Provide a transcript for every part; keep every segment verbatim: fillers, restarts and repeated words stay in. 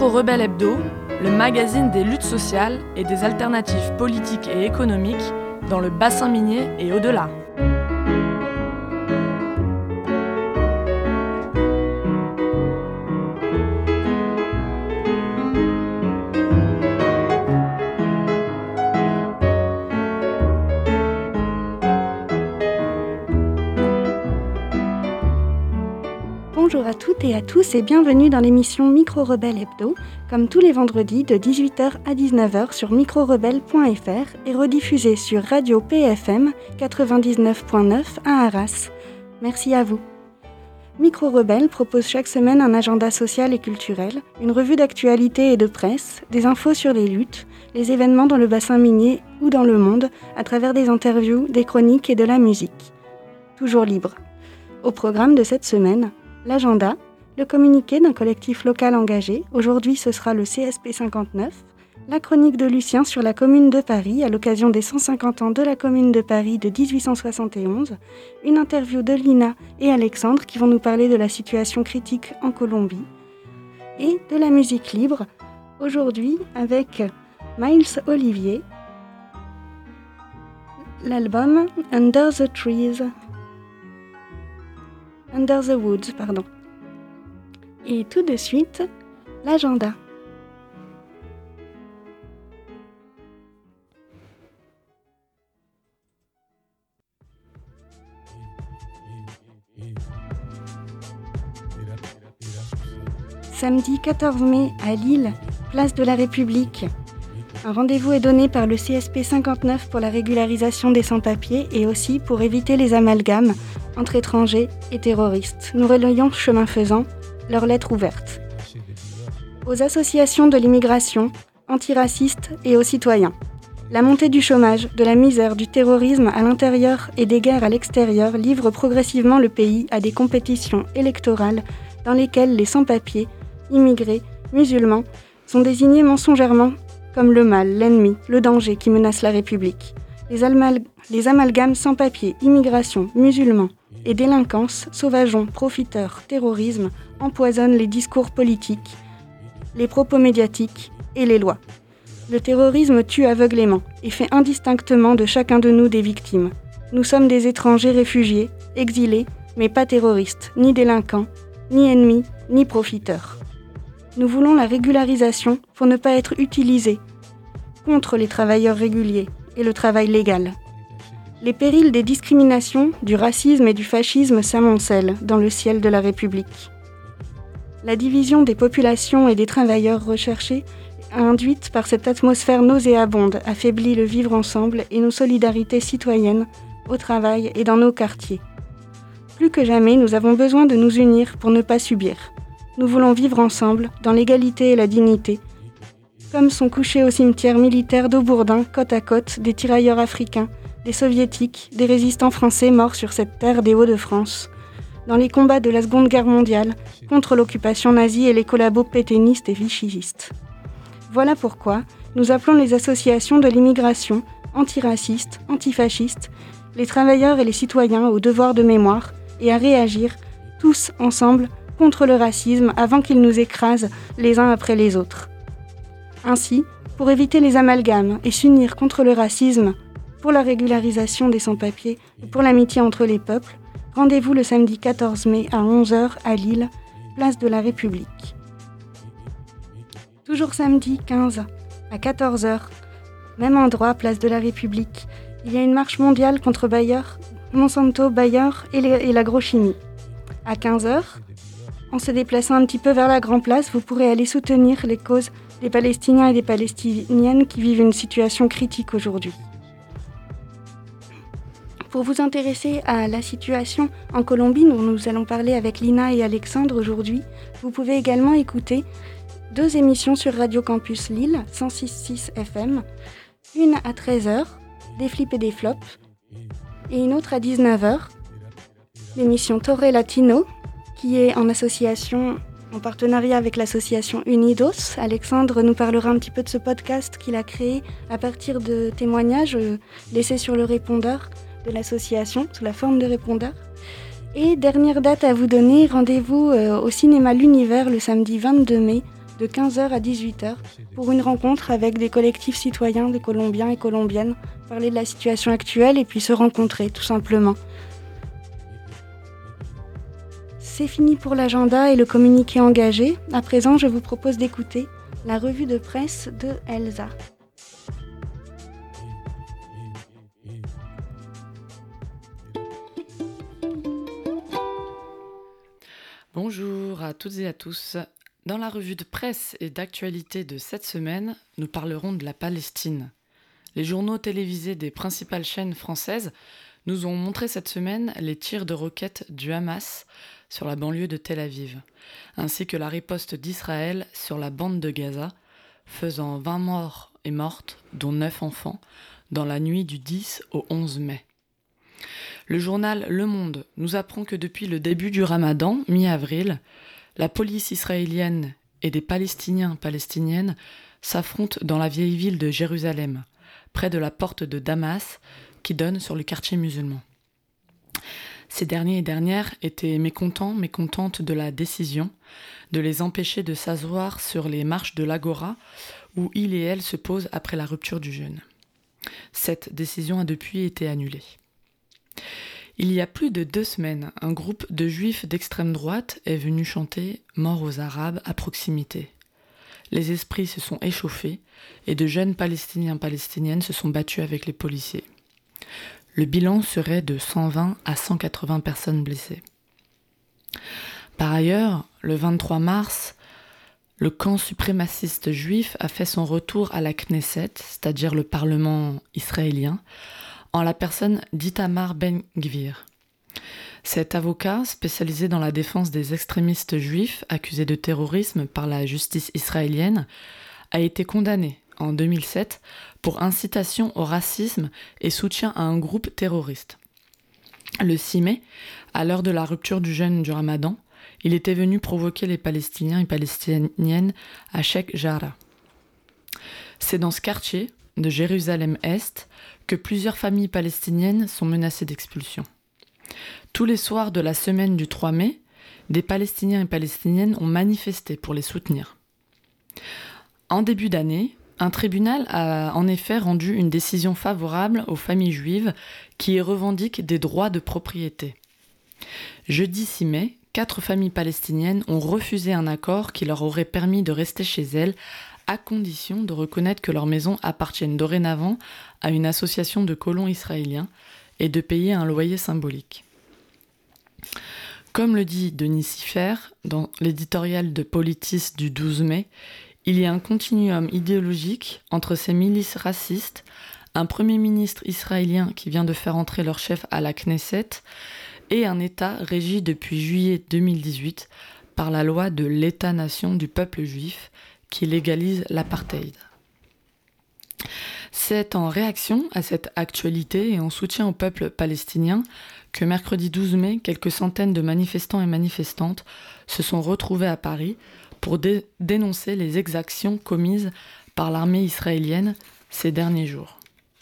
Micro-Rebelle Hebdo, le magazine des luttes sociales et des alternatives politiques et économiques dans le bassin minier et au-delà. Bonjour à toutes et à tous et bienvenue dans l'émission Micro-Rebelle Hebdo, comme tous les vendredis de dix-huit heures à dix-neuf heures sur micro rebelle point f r et rediffusée sur Radio P F M quatre-vingt-dix-neuf point neuf à Arras. Merci à vous. Micro-Rebelle propose chaque semaine un agenda social et culturel, une revue d'actualité et de presse, des infos sur les luttes, les événements dans le bassin minier ou dans le monde, à travers des interviews, des chroniques et de la musique. Toujours libre. Au programme de cette semaine, l'agenda, le communiqué d'un collectif local engagé, aujourd'hui ce sera le C S P cinquante-neuf, la chronique de Lucien sur la Commune de Paris à l'occasion des cent cinquante ans de la Commune de Paris de dix-huit cent soixante et onze, une interview de Lina et Alexandre qui vont nous parler de la situation critique en Colombie, et de la musique libre, aujourd'hui avec Miles Olivier, l'album Under the Trees. Under the Woods, pardon. Et tout de suite, l'agenda. Samedi quatorze mai à Lille, place de la République. Un rendez-vous est donné par le C S P cinquante-neuf pour la régularisation des sans-papiers et aussi pour éviter les amalgames entre étrangers et terroristes. Nous relayons chemin faisant leur lettre ouverte. Aux associations de l'immigration, antiracistes et aux citoyens. La montée du chômage, de la misère, du terrorisme à l'intérieur et des guerres à l'extérieur livre progressivement le pays à des compétitions électorales dans lesquelles les sans-papiers, immigrés, musulmans, sont désignés mensongèrement comme le mal, l'ennemi, le danger qui menace la République. Les, almal- les amalgames sans-papiers, immigration, musulmans et délinquance, sauvageons, profiteurs, terrorisme empoisonnent les discours politiques, les propos médiatiques et les lois. Le terrorisme tue aveuglément et fait indistinctement de chacun de nous des victimes. Nous sommes des étrangers réfugiés, exilés, mais pas terroristes, ni délinquants, ni ennemis, ni profiteurs. Nous voulons la régularisation pour ne pas être utilisés contre les travailleurs réguliers et le travail légal. Les périls des discriminations, du racisme et du fascisme s'amoncellent dans le ciel de la République. La division des populations et des travailleurs recherchés, induite par cette atmosphère nauséabonde, affaiblit le vivre ensemble et nos solidarités citoyennes au travail et dans nos quartiers. Plus que jamais, nous avons besoin de nous unir pour ne pas subir. Nous voulons vivre ensemble, dans l'égalité et la dignité, comme sont couchés au cimetière militaire d'Aubourdin, côte à côte, des tirailleurs africains, des soviétiques, des résistants français morts sur cette terre des Hauts-de-France, dans les combats de la Seconde Guerre mondiale, contre l'occupation nazie et les collabos pétainistes et vichyistes. Voilà pourquoi nous appelons les associations de l'immigration, antiracistes, antifascistes, les travailleurs et les citoyens au devoir de mémoire et à réagir, tous ensemble, contre le racisme avant qu'il nous écrase les uns après les autres. Ainsi, pour éviter les amalgames et s'unir contre le racisme, pour la régularisation des sans-papiers et pour l'amitié entre les peuples, rendez-vous le samedi quatorze mai à onze heures à Lille, place de la République. Toujours samedi quinze à quatorze heures, même endroit, place de la République, il y a une marche mondiale contre Bayer, Monsanto, Bayer et, les, et l'agrochimie. À quinze heures, en se déplaçant un petit peu vers la Grand Place, vous pourrez aller soutenir les causes des Palestiniens et des Palestiniennes qui vivent une situation critique aujourd'hui. Pour vous intéresser à la situation en Colombie, dont nous allons parler avec Lina et Alexandre aujourd'hui, vous pouvez également écouter deux émissions sur Radio Campus Lille, cent six virgule six F M, une à treize heures, des flips et des flops, et une autre à dix-neuf heures, l'émission Torre Latino, qui est en association, en partenariat avec l'association Unidos. Alexandre nous parlera un petit peu de ce podcast qu'il a créé à partir de témoignages euh, laissés sur le répondeur de l'association, sous la forme de répondeurs. Et dernière date à vous donner, rendez-vous euh, au cinéma L'Univers le samedi vingt-deux mai de quinze heures à dix-huit heures, pour une rencontre avec des collectifs citoyens, des Colombiens et Colombiennes, parler de la situation actuelle et puis se rencontrer tout simplement. C'est fini pour l'agenda et le communiqué engagé. À présent, je vous propose d'écouter la revue de presse de Elsa. Bonjour à toutes et à tous. Dans la revue de presse et d'actualité de cette semaine, nous parlerons de la Palestine. Les journaux télévisés des principales chaînes françaises nous ont montré cette semaine les tirs de roquettes du Hamas sur la banlieue de Tel Aviv, ainsi que la riposte d'Israël sur la bande de Gaza, faisant vingt morts et mortes, dont neuf enfants, dans la nuit du dix au onze mai. Le journal Le Monde nous apprend que depuis le début du Ramadan, mi-avril, la police israélienne et des Palestiniens palestiniennes s'affrontent dans la vieille ville de Jérusalem, près de la porte de Damas, qui donne sur le quartier musulman. Ces derniers et dernières étaient mécontents, mécontentes de la décision de les empêcher de s'asseoir sur les marches de l'Agora, où ils et elles se posent après la rupture du jeûne. Cette décision a depuis été annulée. Il y a plus de deux semaines, un groupe de juifs d'extrême droite est venu chanter « Mort aux Arabes » à proximité. Les esprits se sont échauffés et de jeunes Palestiniens palestiniennes se sont battus avec les policiers. Le bilan serait de cent vingt à cent quatre-vingts personnes blessées. Par ailleurs, le vingt-trois mars, le camp suprémaciste juif a fait son retour à la Knesset, c'est-à-dire le Parlement israélien, en la personne d'Itamar Ben-Gvir. Cet avocat, spécialisé dans la défense des extrémistes juifs accusés de terrorisme par la justice israélienne, a été condamné en deux mille sept pour incitation au racisme et soutien à un groupe terroriste. Le six mai, à l'heure de la rupture du jeûne du Ramadan, il était venu provoquer les Palestiniens et Palestiniennes à Sheikh Jarrah. C'est dans ce quartier de Jérusalem-Est que plusieurs familles palestiniennes sont menacées d'expulsion. Tous les soirs de la semaine du trois mai, des Palestiniens et Palestiniennes ont manifesté pour les soutenir. En début d'année, un tribunal a en effet rendu une décision favorable aux familles juives qui revendiquent des droits de propriété. Jeudi six mai, quatre familles palestiniennes ont refusé un accord qui leur aurait permis de rester chez elles à condition de reconnaître que leurs maisons appartiennent dorénavant à une association de colons israéliens et de payer un loyer symbolique. Comme le dit Denis Siffer dans l'éditorial de Politis du douze mai, il y a un continuum idéologique entre ces milices racistes, un premier ministre israélien qui vient de faire entrer leur chef à la Knesset et un État régi depuis juillet deux mille dix-huit par la loi de l'État-nation du peuple juif qui légalise l'apartheid. C'est en réaction à cette actualité et en soutien au peuple palestinien que mercredi douze mai, quelques centaines de manifestants et manifestantes se sont retrouvés à Paris pour dé- dénoncer les exactions commises par l'armée israélienne ces derniers jours.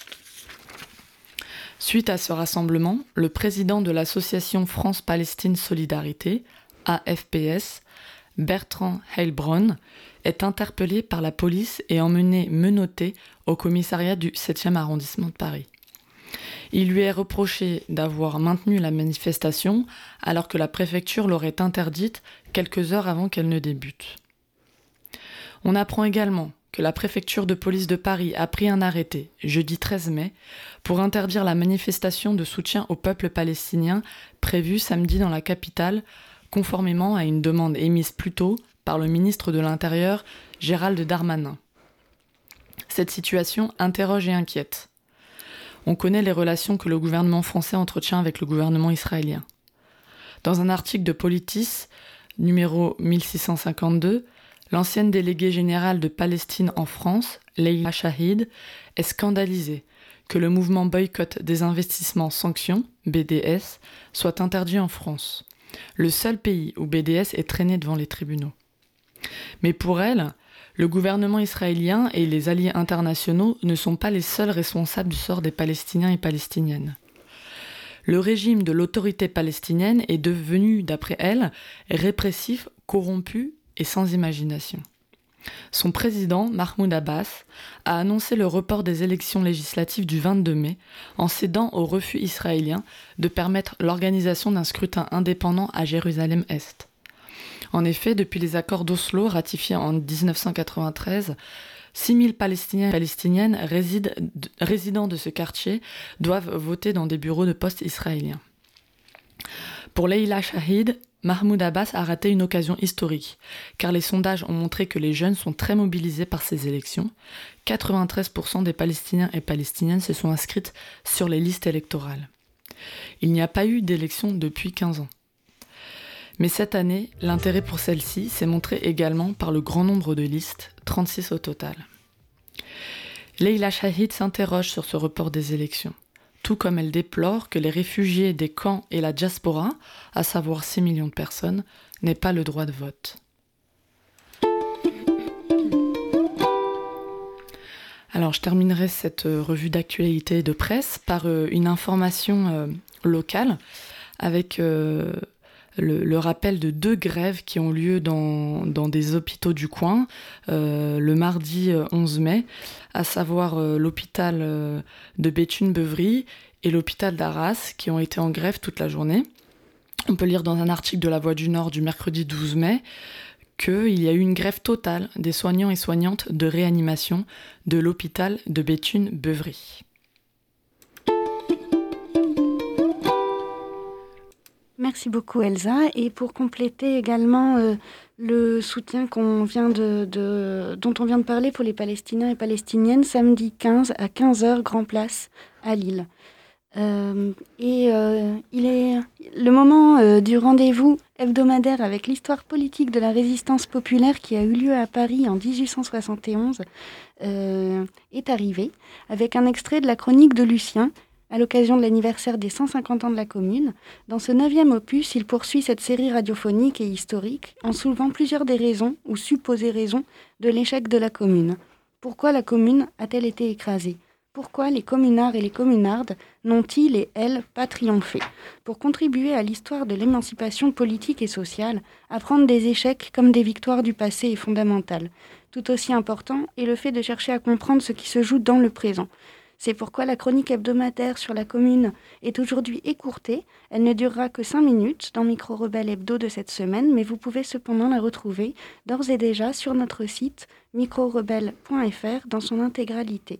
Suite à ce rassemblement, le président de l'association France-Palestine Solidarité, A F P S, Bertrand Heilbronn, est interpellé par la police et emmené menotté au commissariat du septième arrondissement de Paris. Il lui est reproché d'avoir maintenu la manifestation alors que la préfecture l'aurait interdite quelques heures avant qu'elle ne débute. On apprend également que la préfecture de police de Paris a pris un arrêté, jeudi treize mai, pour interdire la manifestation de soutien au peuple palestinien prévue samedi dans la capitale, conformément à une demande émise plus tôt par le ministre de l'Intérieur, Gérald Darmanin. Cette situation interroge et inquiète. On connaît les relations que le gouvernement français entretient avec le gouvernement israélien. Dans un article de Politis, numéro mille six cent cinquante-deux, l'ancienne déléguée générale de Palestine en France, Leila Shahid, est scandalisée que le mouvement Boycott des investissements sanctions, B D S, soit interdit en France, le seul pays où B D S est traîné devant les tribunaux. Mais pour elle, le gouvernement israélien et les alliés internationaux ne sont pas les seuls responsables du sort des Palestiniens et Palestiniennes. Le régime de l'autorité palestinienne est devenu, d'après elle, répressif, corrompu et sans imagination. Son président, Mahmoud Abbas, a annoncé le report des élections législatives du vingt-deux mai en cédant au refus israélien de permettre l'organisation d'un scrutin indépendant à Jérusalem-Est. En effet, depuis les accords d'Oslo ratifiés en dix-neuf cent quatre-vingt-treize, six mille Palestiniens et Palestiniennes résident, résidant de ce quartier doivent voter dans des bureaux de poste israéliens. Pour Leila Shahid, Mahmoud Abbas a raté une occasion historique, car les sondages ont montré que les jeunes sont très mobilisés par ces élections. quatre-vingt-treize pour cent des Palestiniens et Palestiniennes se sont inscrites sur les listes électorales. Il n'y a pas eu d'élection depuis quinze ans. Mais cette année, l'intérêt pour celle-ci s'est montré également par le grand nombre de listes, trente-six au total. Leila Shahid s'interroge sur ce report des élections, tout comme elle déplore que les réfugiés des camps et la diaspora, à savoir six millions de personnes, n'aient pas le droit de vote. Alors, je terminerai cette revue d'actualité de presse par une information euh, locale avec euh, le, le rappel de deux grèves qui ont lieu dans, dans des hôpitaux du coin euh, le mardi onze mai, à savoir euh, l'hôpital euh, de Béthune-Beuvry et l'hôpital d'Arras qui ont été en grève toute la journée. On peut lire dans un article de La Voix du Nord du mercredi douze mai qu'il y a eu une grève totale des soignants et soignantes de réanimation de l'hôpital de Béthune-Beuvry. Merci beaucoup Elsa. Et pour compléter également euh, le soutien qu'on vient de, de, dont on vient de parler pour les Palestiniens et Palestiniennes, samedi quinze à quinze heures, Grand Place à Lille. Euh, et euh, il est le moment euh, du rendez-vous hebdomadaire avec l'histoire politique de la résistance populaire qui a eu lieu à Paris en dix-huit cent soixante et onze euh, est arrivé, avec un extrait de la chronique de Lucien, à l'occasion de l'anniversaire des cent cinquante ans de la Commune. Dans ce neuvième opus, il poursuit cette série radiophonique et historique en soulevant plusieurs des raisons, ou supposées raisons, de l'échec de la Commune. Pourquoi la Commune a-t-elle été écrasée ? Pourquoi les communards et les communardes n'ont-ils et elles pas triomphé ? Pour contribuer à l'histoire de l'émancipation politique et sociale, apprendre des échecs comme des victoires du passé est fondamental. Tout aussi important est le fait de chercher à comprendre ce qui se joue dans le présent. C'est pourquoi la chronique hebdomadaire sur la Commune est aujourd'hui écourtée. Elle ne durera que cinq minutes dans Micro Rebelle Hebdo de cette semaine, mais vous pouvez cependant la retrouver d'ores et déjà sur notre site micro rebelle point f r dans son intégralité.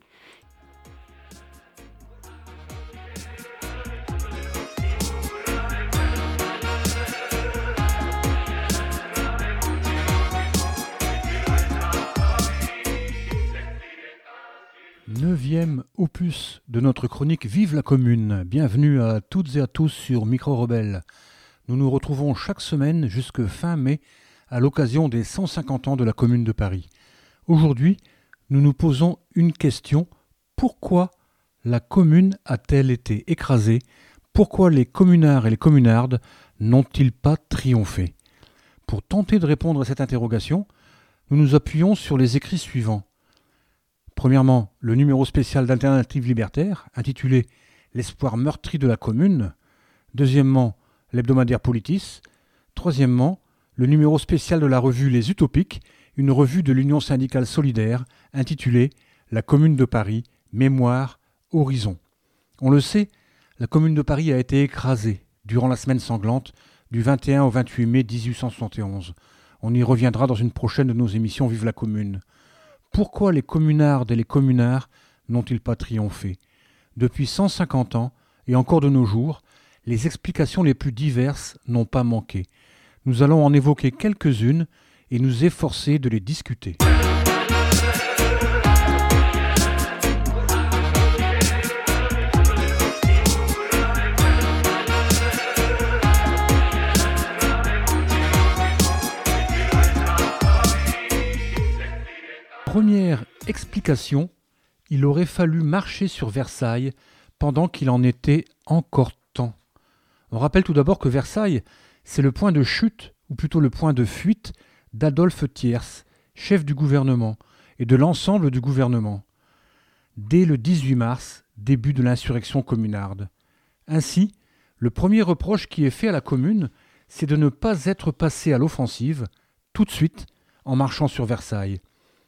Neuvième opus de notre chronique Vive la Commune. Bienvenue à toutes et à tous sur Micro Rebelle. Nous nous retrouvons chaque semaine jusque fin mai à l'occasion des cent cinquante ans de la Commune de Paris. Aujourd'hui, nous nous posons une question. Pourquoi la Commune a-t-elle été écrasée ? Pourquoi les communards et les communardes n'ont-ils pas triomphé ? Pour tenter de répondre à cette interrogation, nous nous appuyons sur les écrits suivants. Premièrement, le numéro spécial d'Alternative Libertaire, intitulé « L'espoir meurtri de la Commune ». Deuxièmement, l'hebdomadaire Politis. Troisièmement, le numéro spécial de la revue Les Utopiques, une revue de l'Union syndicale solidaire, intitulée « La Commune de Paris, mémoire, horizon ». On le sait, la Commune de Paris a été écrasée durant la semaine sanglante du vingt et un au vingt-huit mai dix-huit cent soixante et onze. On y reviendra dans une prochaine de nos émissions Vive la Commune. Pourquoi les communardes et les communards n'ont-ils pas triomphé ? Depuis cent cinquante ans, et encore de nos jours, les explications les plus diverses n'ont pas manqué. Nous allons en évoquer quelques-unes et nous efforcer de les discuter. Première explication, il aurait fallu marcher sur Versailles pendant qu'il en était encore temps. On rappelle tout d'abord que Versailles, c'est le point de chute, ou plutôt le point de fuite, d'Adolphe Thiers, chef du gouvernement, et de l'ensemble du gouvernement. Dès le dix-huit mars, début de l'insurrection communarde. Ainsi, le premier reproche qui est fait à la Commune, c'est de ne pas être passé à l'offensive, tout de suite, en marchant sur Versailles.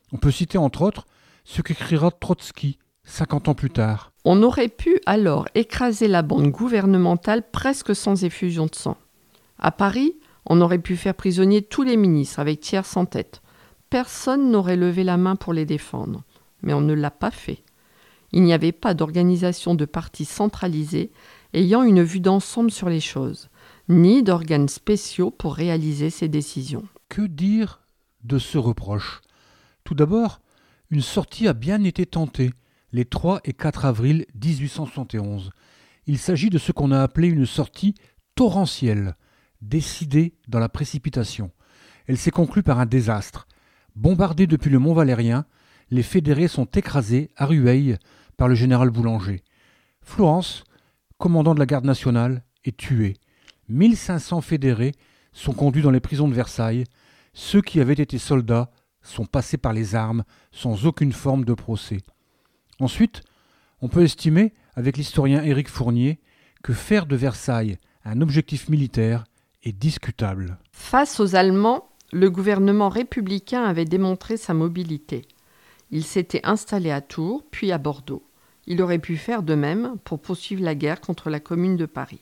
On peut citer entre autres ce qu'écrira Trotsky cinquante ans plus tard. On aurait pu alors écraser la bande gouvernementale presque sans effusion de sang. À Paris, on aurait pu faire prisonnier tous les ministres avec Thiers en tête. Personne n'aurait levé la main pour les défendre. Mais on ne l'a pas fait. Il n'y avait pas d'organisation de parti centralisée ayant une vue d'ensemble sur les choses, ni d'organes spéciaux pour réaliser ces décisions. Que dire de ce reproche ? Tout d'abord, une sortie a bien été tentée les trois et quatre avril dix-huit cent soixante et onze. Il s'agit de ce qu'on a appelé une sortie torrentielle, décidée dans la précipitation. Elle s'est conclue par un désastre. Bombardés depuis le Mont Valérien, les fédérés sont écrasés à Rueil par le général Boulanger. Florence, commandant de la garde nationale, est tué. mille cinq cents fédérés sont conduits dans les prisons de Versailles. Ceux qui avaient été soldats sont passés par les armes sans aucune forme de procès. Ensuite, on peut estimer, avec l'historien Éric Fournier, que faire de Versailles un objectif militaire est discutable. Face aux Allemands, le gouvernement républicain avait démontré sa mobilité. Il s'était installé à Tours, puis à Bordeaux. Il aurait pu faire de même pour poursuivre la guerre contre la Commune de Paris.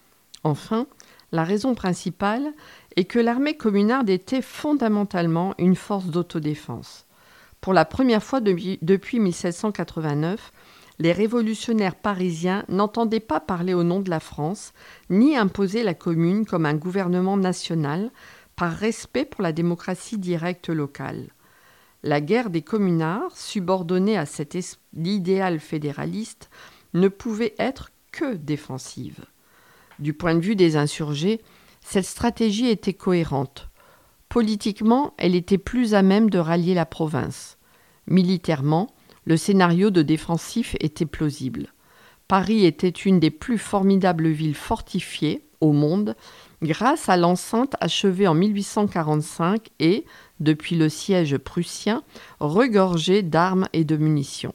Enfin, la raison principale est que l'armée communarde était fondamentalement une force d'autodéfense. Pour la première fois depuis, depuis mille sept cent quatre-vingt-neuf, les révolutionnaires parisiens n'entendaient pas parler au nom de la France, ni imposer la Commune comme un gouvernement national, par respect pour la démocratie directe locale. La guerre des communards, subordonnée à cet es- idéal fédéraliste, ne pouvait être que défensive. Du point de vue des insurgés, cette stratégie était cohérente. Politiquement, elle était plus à même de rallier la province. Militairement, le scénario de défensif était plausible. Paris était une des plus formidables villes fortifiées au monde grâce à l'enceinte achevée en mille huit cent quarante-cinq et, depuis le siège prussien, regorgée d'armes et de munitions.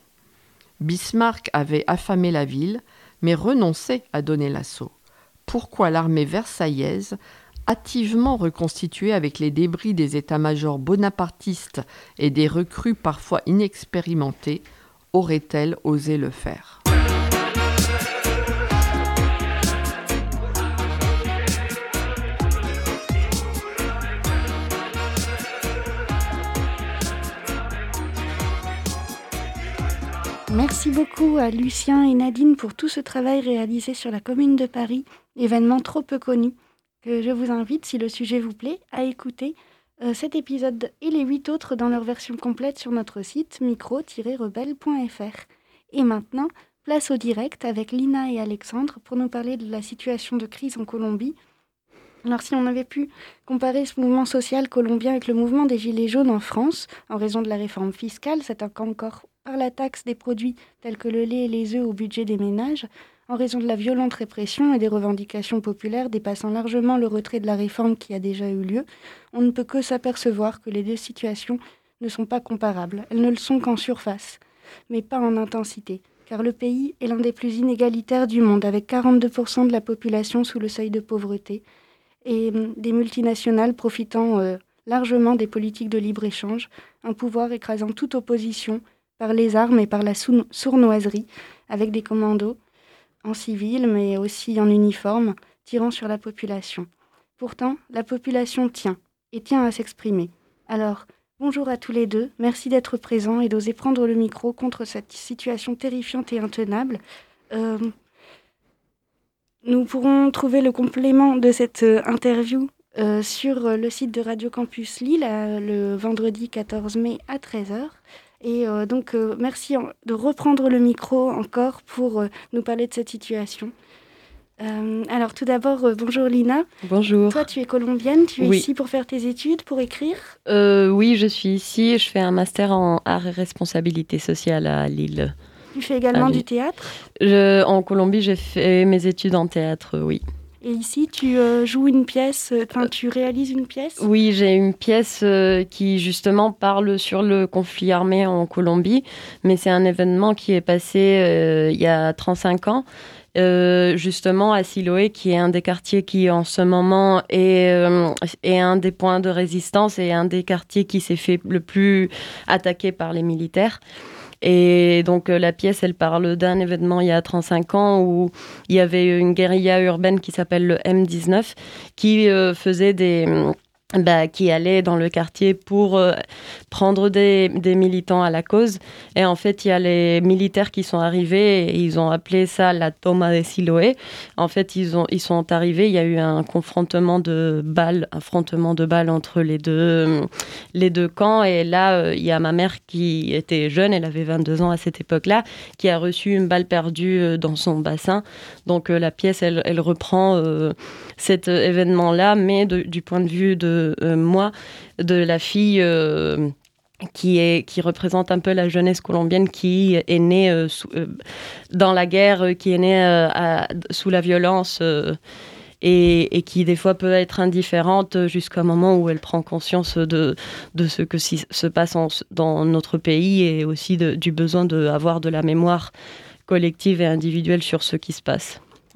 Bismarck avait affamé la ville, mais renonçait à donner l'assaut. Pourquoi l'armée versaillaise, hâtivement reconstituée avec les débris des états-majors bonapartistes et des recrues parfois inexpérimentées, aurait-elle osé le faire ? Merci beaucoup à Lucien et Nadine pour tout ce travail réalisé sur la Commune de Paris, événement trop peu connu, que je vous invite, si le sujet vous plaît, à écouter euh, cet épisode et les huit autres dans leur version complète sur notre site micro tiret rebelle point f r. Et maintenant, place au direct avec Lina et Alexandre pour nous parler de la situation de crise en Colombie. Alors si on avait pu comparer ce mouvement social colombien avec le mouvement des Gilets jaunes en France, en raison de la réforme fiscale, s'attaquant encore par la taxe des produits tels que le lait et les œufs au budget des ménages, en raison de la violente répression et des revendications populaires dépassant largement le retrait de la réforme qui a déjà eu lieu, on ne peut que s'apercevoir que les deux situations ne sont pas comparables. Elles ne le sont qu'en surface, mais pas en intensité, car le pays est l'un des plus inégalitaires du monde, avec quarante-deux pour cent de la population sous le seuil de pauvreté, et des multinationales profitant euh, largement des politiques de libre-échange, un pouvoir écrasant toute opposition par les armes et par la sou- sournoiserie, avec des commandos en civil, mais aussi en uniforme, tirant sur la population. Pourtant, la population tient, et tient à s'exprimer. Alors, bonjour à tous les deux, merci d'être présents et d'oser prendre le micro contre cette situation terrifiante et intenable. Euh, nous pourrons trouver le complément de cette euh, interview euh, sur le site de Radio Campus Lille, euh, le vendredi quatorze mai à treize heures. Et euh, donc, euh, merci en, de reprendre le micro encore pour euh, nous parler de cette situation. Euh, alors, tout d'abord, euh, bonjour Lina. Bonjour. Toi, tu es colombienne, tu es oui. ici pour faire tes études, pour écrire euh, Oui, je suis ici. Je fais un master en art et responsabilité sociale à Lille. Tu fais également du théâtre ? je, En Colombie, j'ai fait mes études en théâtre, oui. Et ici, tu euh, joues une pièce, enfin, euh, tu réalises une pièce ? Oui, j'ai une pièce euh, qui, justement, parle sur le conflit armé en Colombie. Mais c'est un événement qui est passé euh, il y a trente-cinq ans. Euh, justement à Siloé, qui est un des quartiers qui en ce moment est, euh, est un des points de résistance et un des quartiers qui s'est fait le plus attaquer par les militaires. Et donc euh, la pièce, elle parle d'un événement il y a trente-cinq ans où il y avait une guérilla urbaine qui s'appelle le M dix-neuf qui euh, faisait des... Bah, qui allait dans le quartier pour euh, prendre des, des militants à la cause. Et en fait, il y a les militaires qui sont arrivés et ils ont appelé ça la toma de Siloé. En fait, ils, ont, ils sont arrivés, il y a eu un confrontement de balles, un affrontement de balles entre les deux, les deux camps. Et là, euh, il y a ma mère qui était jeune, elle avait vingt-deux ans à cette époque-là, qui a reçu une balle perdue dans son bassin. Donc euh, la pièce, elle, elle reprend euh, cet événement-là, mais de, du point de vue de Euh, moi, de la fille euh, qui, est, qui représente un peu la jeunesse colombienne qui est née euh, sous, euh, dans la guerre, euh, qui est née euh, à, sous la violence euh, et, et qui des fois peut être indifférente jusqu'à un moment où elle prend conscience de, de ce que si, se passe en, dans notre pays et aussi de, du besoin d'avoir de la mémoire collective et individuelle sur ce qui se passe.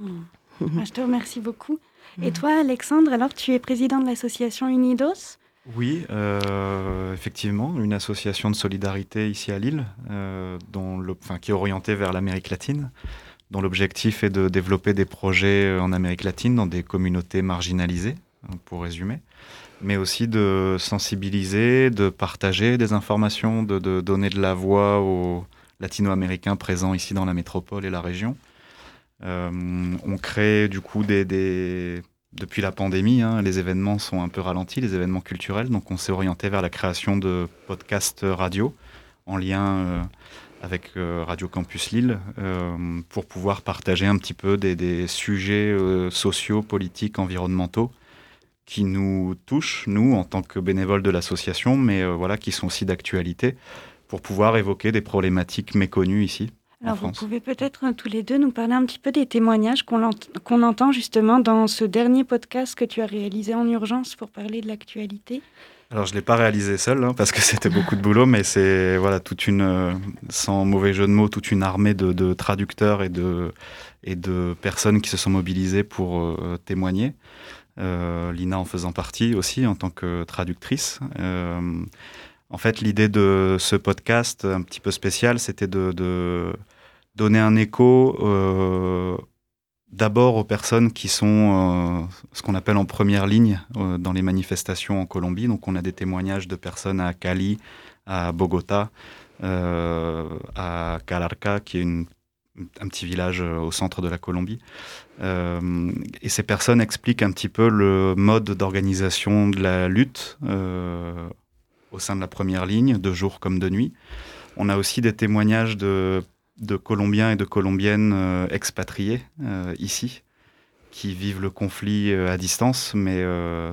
Mmh. Je te remercie beaucoup. Et toi, Alexandre, alors tu es président de l'association Unidos ? Oui, euh, effectivement, une association de solidarité ici à Lille, euh, dont le, enfin, qui est orientée vers l'Amérique latine, dont l'objectif est de développer des projets en Amérique latine dans des communautés marginalisées, pour résumer, mais aussi de sensibiliser, de partager des informations, de, de donner de la voix aux latino-américains présents ici dans la métropole et la région. Euh, on crée du coup des, des... Depuis la pandémie, hein, les événements sont un peu ralentis, les événements culturels, donc on s'est orienté vers la création de podcasts radio en lien euh, avec euh, Radio Campus Lille euh, pour pouvoir partager un petit peu des, des sujets euh, sociaux, politiques, environnementaux qui nous touchent, nous, en tant que bénévoles de l'association, mais euh, voilà, qui sont aussi d'actualité pour pouvoir évoquer des problématiques méconnues ici. Alors vous pouvez peut-être tous les deux nous parler un petit peu des témoignages qu'on, qu'on entend justement dans ce dernier podcast que tu as réalisé en urgence pour parler de l'actualité. Alors je ne l'ai pas réalisé seul hein, parce que c'était beaucoup de boulot, mais c'est voilà, toute une, euh, sans mauvais jeu de mots, toute une armée de, de traducteurs et de, et de personnes qui se sont mobilisées pour euh, témoigner. Euh, Lina en faisant partie aussi en tant que traductrice. Euh, En fait, l'idée de ce podcast un petit peu spécial, c'était de, de donner un écho euh, d'abord aux personnes qui sont euh, ce qu'on appelle en première ligne euh, dans les manifestations en Colombie. Donc, on a des témoignages de personnes à Cali, à Bogota, euh, à Calarca, qui est une, un petit village au centre de la Colombie. Euh, et ces personnes expliquent un petit peu le mode d'organisation de la lutte euh, au sein de la première ligne, de jour comme de nuit. On a aussi des témoignages de, de Colombiens et de Colombiennes euh, expatriés euh, ici, qui vivent le conflit euh, à distance, mais euh,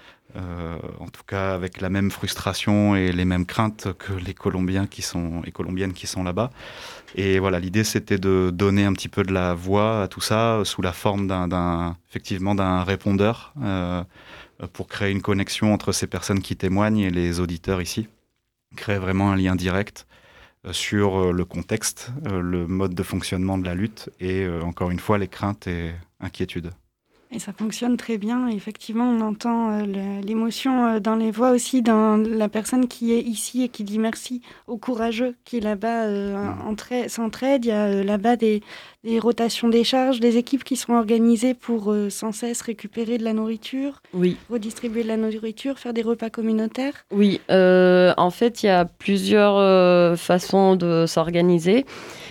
euh, en tout cas avec la même frustration et les mêmes craintes que les Colombiens qui sont, et Colombiennes qui sont là-bas. Et voilà, l'idée c'était de donner un petit peu de la voix à tout ça sous la forme d'un, d'un, effectivement, d'un répondeur, euh, pour créer une connexion entre ces personnes qui témoignent et les auditeurs ici, créer vraiment un lien direct euh, sur euh, le contexte, euh, le mode de fonctionnement de la lutte et euh, encore une fois les craintes et inquiétudes. Et ça fonctionne très bien. Effectivement, on entend euh, l'émotion euh, dans les voix aussi, dans la personne qui est ici et qui dit merci aux courageux qui là-bas euh, mmh. entra- s'entraident. Il y a euh, là-bas des, des rotations des charges, des équipes qui sont organisées pour euh, sans cesse récupérer de la nourriture, oui. redistribuer de la nourriture, faire des repas communautaires. Oui, euh, en fait, il y a plusieurs euh, façons de s'organiser.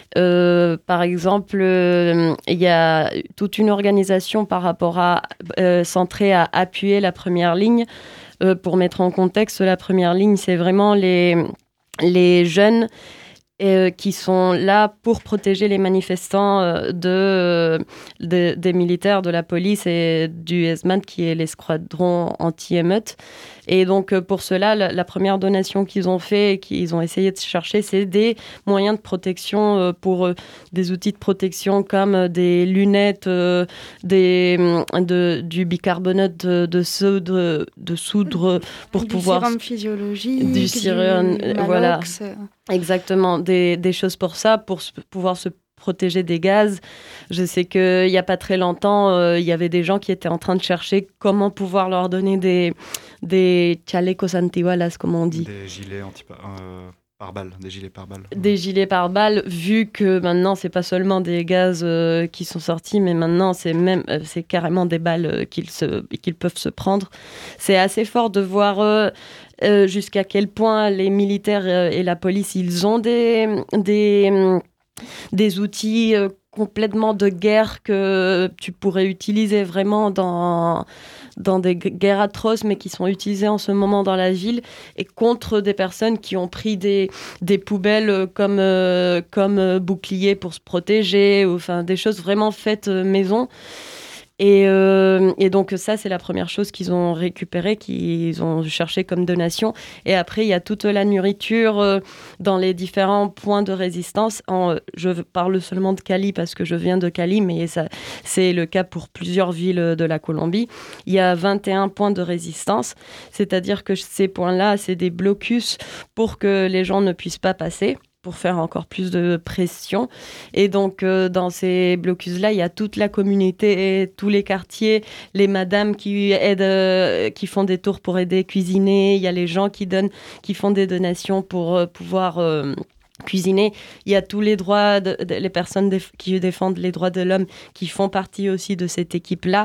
Euh, par exemple, euh, il y a toute une organisation par rapport à euh, centrée à appuyer la première ligne. Euh, pour mettre en contexte, la première ligne, c'est vraiment les, les jeunes euh, qui sont là pour protéger les manifestants euh, de, de, des militaires, de la police et du E S M A T, qui est l'escadron anti-émeute. Et donc, pour cela, la, la première donation qu'ils ont fait et qu'ils ont essayé de chercher, c'est des moyens de protection euh, pour euh, des outils de protection comme des lunettes, euh, des, de, du bicarbonate de, de soudre, de soudre pour du pouvoir... Du sérum physiologique, du sérum, du voilà. Malox. Exactement, des, des choses pour ça, pour se, pouvoir se protéger des gaz. Je sais qu'il n'y a pas très longtemps, euh, il y avait des gens qui étaient en train de chercher comment pouvoir leur donner des, des chalecos antibalas, comme on dit. Des gilets anti euh, pare-balles, des gilets pare-balles. Des gilets pare-balles, vu que maintenant, c'est pas seulement des gaz euh, qui sont sortis, mais maintenant, c'est, même, euh, c'est carrément des balles euh, qu'ils, se, qu'ils peuvent se prendre. C'est assez fort de voir... Euh, Euh, jusqu'à quel point les militaires euh, et la police, ils ont des, des, des outils euh, complètement de guerre que tu pourrais utiliser vraiment dans, dans des guerres atroces, mais qui sont utilisées en ce moment dans la ville, et contre des personnes qui ont pris des, des poubelles comme, euh, comme euh, boucliers pour se protéger, ou, enfin, des choses vraiment faites euh, maison. Et, euh, et donc ça, c'est la première chose qu'ils ont récupérée, qu'ils ont cherché comme donation. Et après, il y a toute la nourriture euh, dans les différents points de résistance. En, je parle seulement de Cali parce que je viens de Cali, mais ça, c'est le cas pour plusieurs villes de la Colombie. Il y a vingt et un points de résistance, c'est-à-dire que ces points-là, c'est des blocus pour que les gens ne puissent pas passer, pour faire encore plus de pression. Et donc, euh, dans ces blocus-là, il y a toute la communauté, tous les quartiers, les madames qui aident, euh, qui font des tours pour aider à cuisiner. Il y a les gens qui donnent, qui font des donations pour euh, pouvoir euh, cuisiner. Il y a tous les droits, de, de, les personnes déf- qui défendent les droits de l'homme qui font partie aussi de cette équipe-là.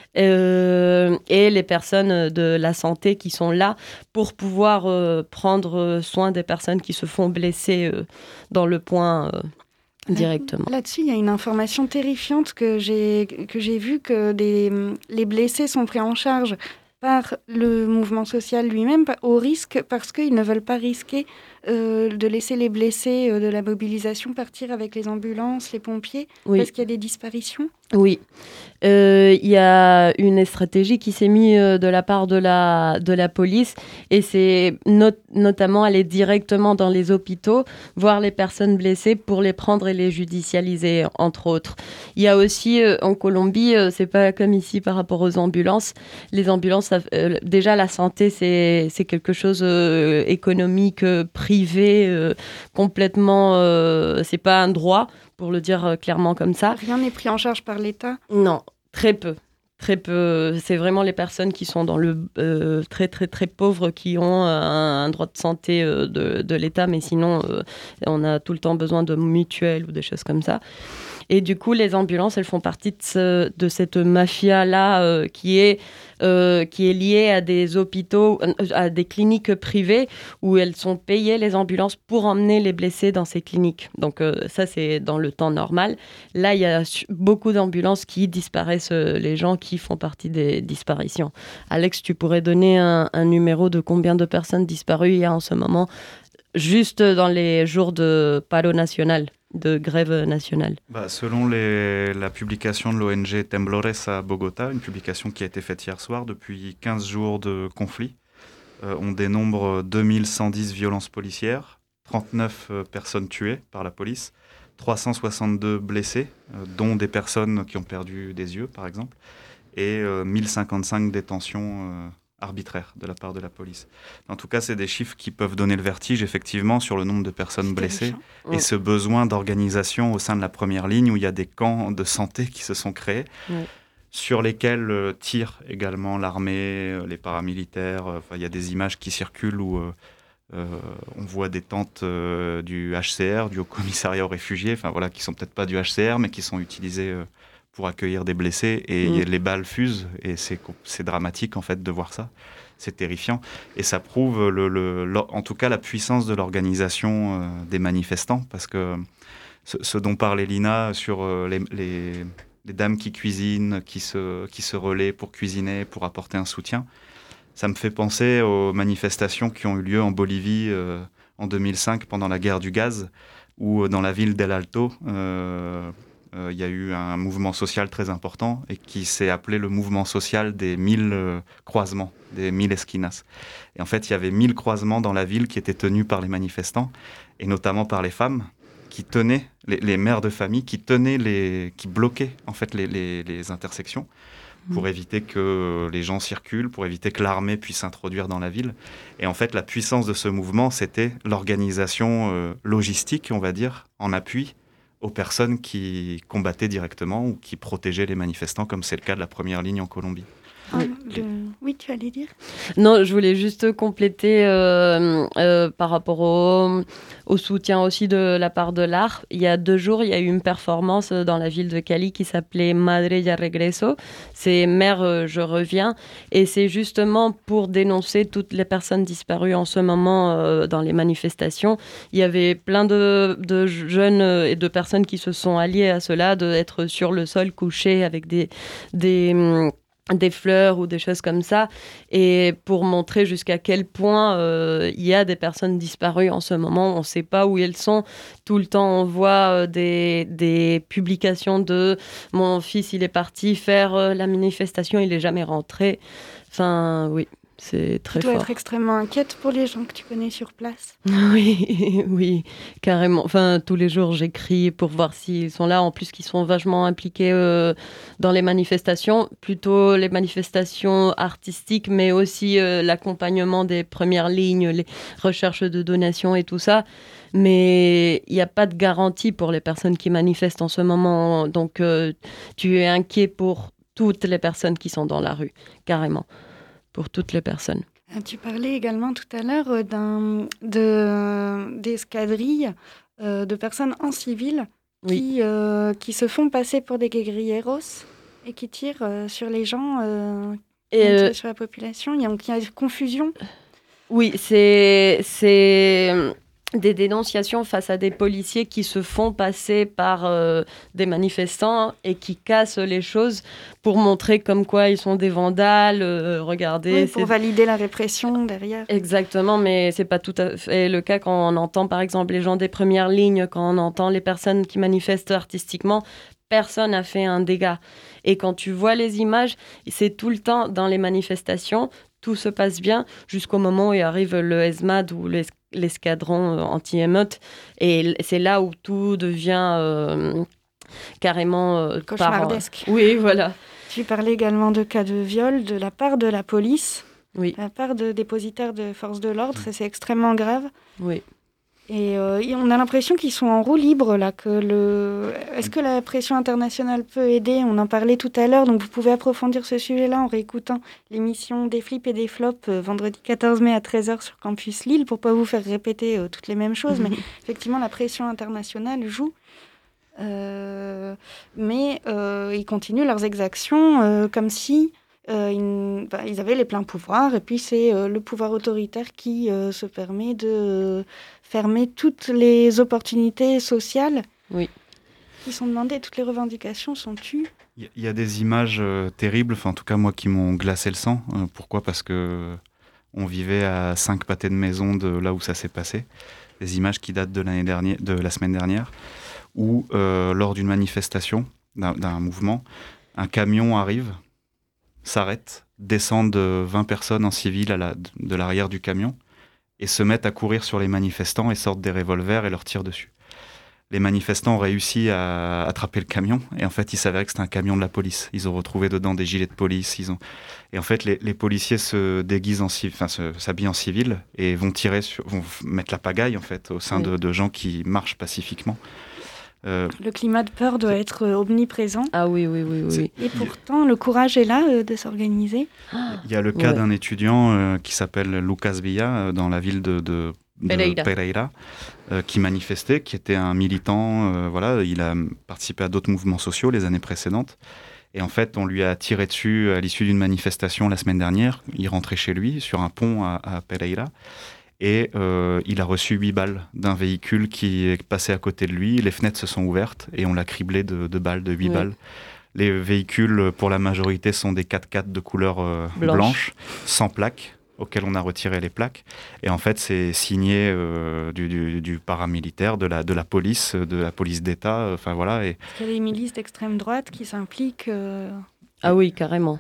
Euh, et les personnes de la santé qui sont là pour pouvoir euh, prendre soin des personnes qui se font blesser euh, dans le point euh, directement. Là-dessus, il y a une information terrifiante que j'ai, que j'ai vue, que des, les blessés sont pris en charge par le mouvement social lui-même, au risque, parce qu'ils ne veulent pas risquer euh, de laisser les blessés euh, de la mobilisation partir avec les ambulances, les pompiers, oui. Parce qu'il y a des disparitions. Oui, il euh, y a une stratégie qui s'est mise euh, de la part de la, de la police, et c'est not- notamment aller directement dans les hôpitaux, voir les personnes blessées pour les prendre et les judicialiser, entre autres. Il y a aussi euh, en Colombie, euh, c'est pas comme ici par rapport aux ambulances. Les ambulances, ça, euh, déjà la santé, c'est, c'est quelque chose euh, économique, euh, privé, euh, complètement, euh, c'est pas un droit, pour le dire clairement comme ça. Rien n'est pris en charge par l'État ? Non, très peu. Très peu. C'est vraiment les personnes qui sont dans le euh, très, très, très pauvres qui ont un, un droit de santé euh, de, de l'État, mais sinon, euh, on a tout le temps besoin de mutuelles ou des choses comme ça. Et du coup, les ambulances, elles font partie de, ce, de cette mafia-là euh, qui est, euh, qui est liée à des hôpitaux, à des cliniques privées où elles sont payées, les ambulances, pour emmener les blessés dans ces cliniques. Donc euh, ça, c'est dans le temps normal. Là, il y a beaucoup d'ambulances qui disparaissent, euh, les gens qui font partie des disparitions. Alex, tu pourrais donner un, un numéro de combien de personnes disparues il y a en ce moment, juste dans les jours de paro national, de grève nationale? Bah, selon les, la publication de l'O N G Temblores à Bogota, une publication qui a été faite hier soir, depuis quinze jours de conflit, euh, on dénombre deux mille cent dix violences policières, trente-neuf euh, personnes tuées par la police, trois cent soixante-deux blessés, euh, dont des personnes qui ont perdu des yeux, par exemple, et euh, mille cinquante-cinq détentions euh, arbitraire de la part de la police. En tout cas, c'est des chiffres qui peuvent donner le vertige, effectivement, sur le nombre de personnes blessées et ouais. ce besoin d'organisation au sein de la première ligne où il y a des camps de santé qui se sont créés, ouais. sur lesquels euh, tire également l'armée, euh, les paramilitaires. Euh, il y a des images qui circulent où euh, euh, on voit des tentes euh, du H C R, du Haut Commissariat aux réfugiés, enfin voilà, qui sont peut-être pas du H C R, mais qui sont utilisés euh, pour accueillir des blessés, et mmh. les balles fusent, et c'est, c'est dramatique en fait de voir ça, c'est terrifiant, et ça prouve le, le, le, en tout cas la puissance de l'organisation euh, des manifestants, parce que ce, ce dont parlait Lina sur euh, les, les, les dames qui cuisinent, qui se, qui se relaient pour cuisiner, pour apporter un soutien, ça me fait penser aux manifestations qui ont eu lieu en Bolivie euh, en deux mille cinq pendant la guerre du gaz, où dans la ville d'El Alto, euh, il euh, y a eu un mouvement social très important et qui s'est appelé le mouvement social des mille euh, croisements, des mille esquinas. Et en fait, il y avait mille croisements dans la ville qui étaient tenus par les manifestants, et notamment par les femmes qui tenaient, les, les mères de famille qui tenaient, les, qui bloquaient en fait les, les, les intersections pour mmh. éviter que les gens circulent, pour éviter que l'armée puisse s'introduire dans la ville. Et en fait, la puissance de ce mouvement, c'était l'organisation euh, logistique, on va dire, en appui aux personnes qui combattaient directement ou qui protégeaient les manifestants, comme c'est le cas de la première ligne en Colombie. Ah, le... Oui, tu allais dire ? Non, je voulais juste compléter euh, euh, par rapport au, au soutien aussi de la part de l'art. Il y a deux jours, il y a eu une performance dans la ville de Cali qui s'appelait Madre ya regreso. C'est Mère, euh, je reviens. Et c'est justement pour dénoncer toutes les personnes disparues en ce moment euh, dans les manifestations. Il y avait plein de, de jeunes et de personnes qui se sont alliées à cela, d'être sur le sol couchés avec des... des des fleurs ou des choses comme ça, et pour montrer jusqu'à quel point euh, il y a des personnes disparues en ce moment. On ne sait pas où elles sont. Tout le temps, on voit euh, des, des publications de « mon fils, il est parti faire euh, la manifestation, il n'est jamais rentré ». Enfin, oui. C'est très tu dois fort. être extrêmement inquiète pour les gens que tu connais sur place. Oui, oui, carrément. Enfin, tous les jours, j'écris pour voir s'ils sont là. En plus, qu'ils sont vachement impliqués euh, dans les manifestations, plutôt les manifestations artistiques, mais aussi euh, l'accompagnement des premières lignes, les recherches de donations et tout ça. Mais il n'y a pas de garantie pour les personnes qui manifestent en ce moment. Donc, euh, tu es inquiet pour toutes les personnes qui sont dans la rue, carrément. Pour toutes les personnes. Tu parlais également tout à l'heure d'un, de, d'escadrilles euh, de personnes en civil oui. qui, euh, qui se font passer pour des guerrilleros et qui tirent euh, sur les gens, euh, et euh, sur la population. Il y a, il y a confusion. Oui, c'est... c'est... des dénonciations face à des policiers qui se font passer par euh, des manifestants et qui cassent les choses pour montrer comme quoi ils sont des vandales. Euh, regardez, oui, pour c'est... valider la répression derrière. Exactement, mais c'est pas tout à fait le cas quand on entend par exemple les gens des premières lignes, quand on entend les personnes qui manifestent artistiquement. Personne n'a fait un dégât. Et quand tu vois les images, c'est tout le temps dans les manifestations, tout se passe bien jusqu'au moment où il arrive le E S M A D ou le l'escadron anti-émeute, et c'est là où tout devient euh, carrément euh, cauchemardesque. Par... Oui, voilà. Tu parlais également de cas de viol de la part de la police, oui. de la part de dépositaires de forces de l'ordre, ça c'est extrêmement grave. Oui. Et, euh, et on a l'impression qu'ils sont en roue libre là. Que le... Est-ce que la pression internationale peut aider ? On en parlait tout à l'heure, donc vous pouvez approfondir ce sujet-là en réécoutant l'émission Des flips et des flops euh, vendredi quatorze mai à treize heures sur Campus Lille, pour pas vous faire répéter euh, toutes les mêmes choses. Mais effectivement, la pression internationale joue. Euh, mais euh, ils continuent leurs exactions euh, comme si euh, ils, bah, ils avaient les pleins pouvoirs. Et puis c'est euh, le pouvoir autoritaire qui euh, se permet de euh, fermer toutes les opportunités sociales oui. qui sont demandées. Toutes les revendications sont tues. Il y a des images euh, terribles, enfin, en tout cas moi, qui m'ont glacé le sang. Euh, pourquoi ? Parce que on vivait à cinq pâtés de maison de là où ça s'est passé. Des images qui datent de l'année dernière, de la semaine dernière, où euh, lors d'une manifestation, d'un, d'un mouvement, un camion arrive, s'arrête, descendent vingt personnes en civil à la, de l'arrière du camion et se mettent à courir sur les manifestants et sortent des revolvers et leur tirent dessus. Les manifestants ont réussi à attraper le camion et en fait, il s'avérait que c'était un camion de la police. Ils ont retrouvé dedans des gilets de police. Ils ont... Et en fait, les, les policiers se déguisent en civil, enfin, se, s'habillent en civil et vont tirer, sur, vont mettre la pagaille en fait au sein oui. de, de gens qui marchent pacifiquement. Euh, le climat de peur doit être omniprésent. Ah oui, oui, oui, oui. Et pourtant, le courage est là euh, de s'organiser. Il y a le cas ouais. d'un étudiant euh, qui s'appelle Lucas Villa euh, dans la ville de, de, de Pereira, Pereira euh, qui manifestait, qui était un militant. Euh, voilà, il a participé à d'autres mouvements sociaux les années précédentes. Et en fait, on lui a tiré dessus à l'issue d'une manifestation la semaine dernière. Il rentrait chez lui sur un pont à, à Pereira. Et euh, il a reçu huit balles d'un véhicule qui est passé à côté de lui. Les fenêtres se sont ouvertes et on l'a criblé de, de balles, de huit oui. balles. Les véhicules, pour la majorité, sont des quatre-quatre de couleur euh, blanche. blanche, sans plaques, auxquels on a retiré les plaques. Et en fait, c'est signé euh, du, du, du paramilitaire, de la, de la police, de la police d'État. Enfin, voilà, et... Il y a des milices d'extrême droite qui s'impliquent. Euh... Ah oui, carrément.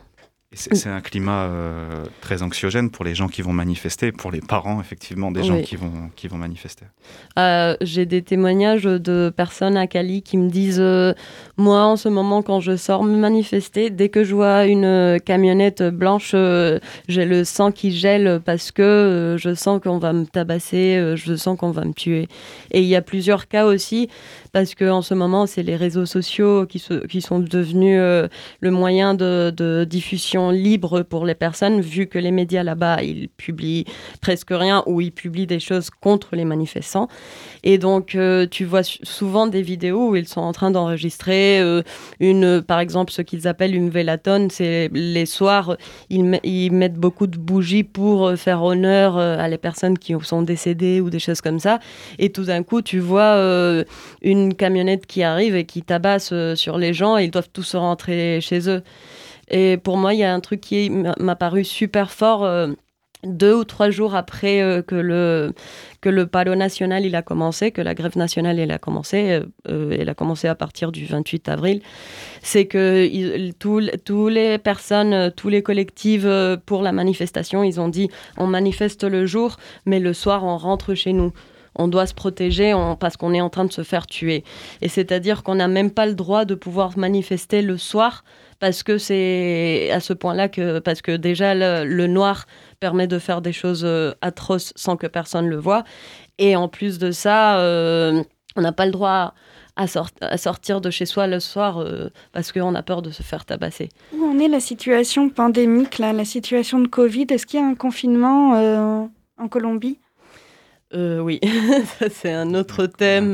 Et c'est, c'est un climat euh, très anxiogène pour les gens qui vont manifester, pour les parents, effectivement, des gens oui. qui vont, qui vont manifester. Euh, j'ai des témoignages de personnes à Cali qui me disent euh, moi, en ce moment, quand je sors me manifester, dès que je vois une camionnette blanche, euh, j'ai le sang qui gèle parce que euh, je sens qu'on va me tabasser, euh, je sens qu'on va me tuer. Et il y a plusieurs cas aussi, parce qu'en ce moment, c'est les réseaux sociaux qui, se, qui sont devenus euh, le moyen de, de diffusion libre pour les personnes, vu que les médias là-bas, ils publient presque rien ou ils publient des choses contre les manifestants. Et donc, euh, tu vois souvent des vidéos où ils sont en train d'enregistrer euh, une, par exemple, ce qu'ils appellent une vélatone. C'est les soirs, ils, met, ils mettent beaucoup de bougies pour faire honneur à les personnes qui sont décédées ou des choses comme ça. Et tout d'un coup, tu vois euh, une camionnette qui arrive et qui tabasse euh, sur les gens et ils doivent tous rentrer chez eux. Et pour moi, il y a un truc qui m'a paru super fort euh, deux ou trois jours après euh, que, le, que le paro national il a commencé, que la grève nationale il a commencé, euh, elle a commencé à partir du vingt-huit avril, c'est que il, tous les personnes, tous les collectifs euh, pour la manifestation, ils ont dit on manifeste le jour, mais le soir on rentre chez nous. On doit se protéger on, parce qu'on est en train de se faire tuer. Et c'est-à-dire qu'on n'a même pas le droit de pouvoir manifester le soir parce que c'est à ce point-là que, parce que déjà le, le noir permet de faire des choses euh, atroces sans que personne le voie. Et en plus de ça, euh, on n'a pas le droit à, sort- à sortir de chez soi le soir euh, parce qu'on a peur de se faire tabasser. Où en est la situation pandémique, là, la situation de Covid? Est-ce qu'il y a un confinement euh, en Colombie? Euh, oui, ça c'est un autre thème.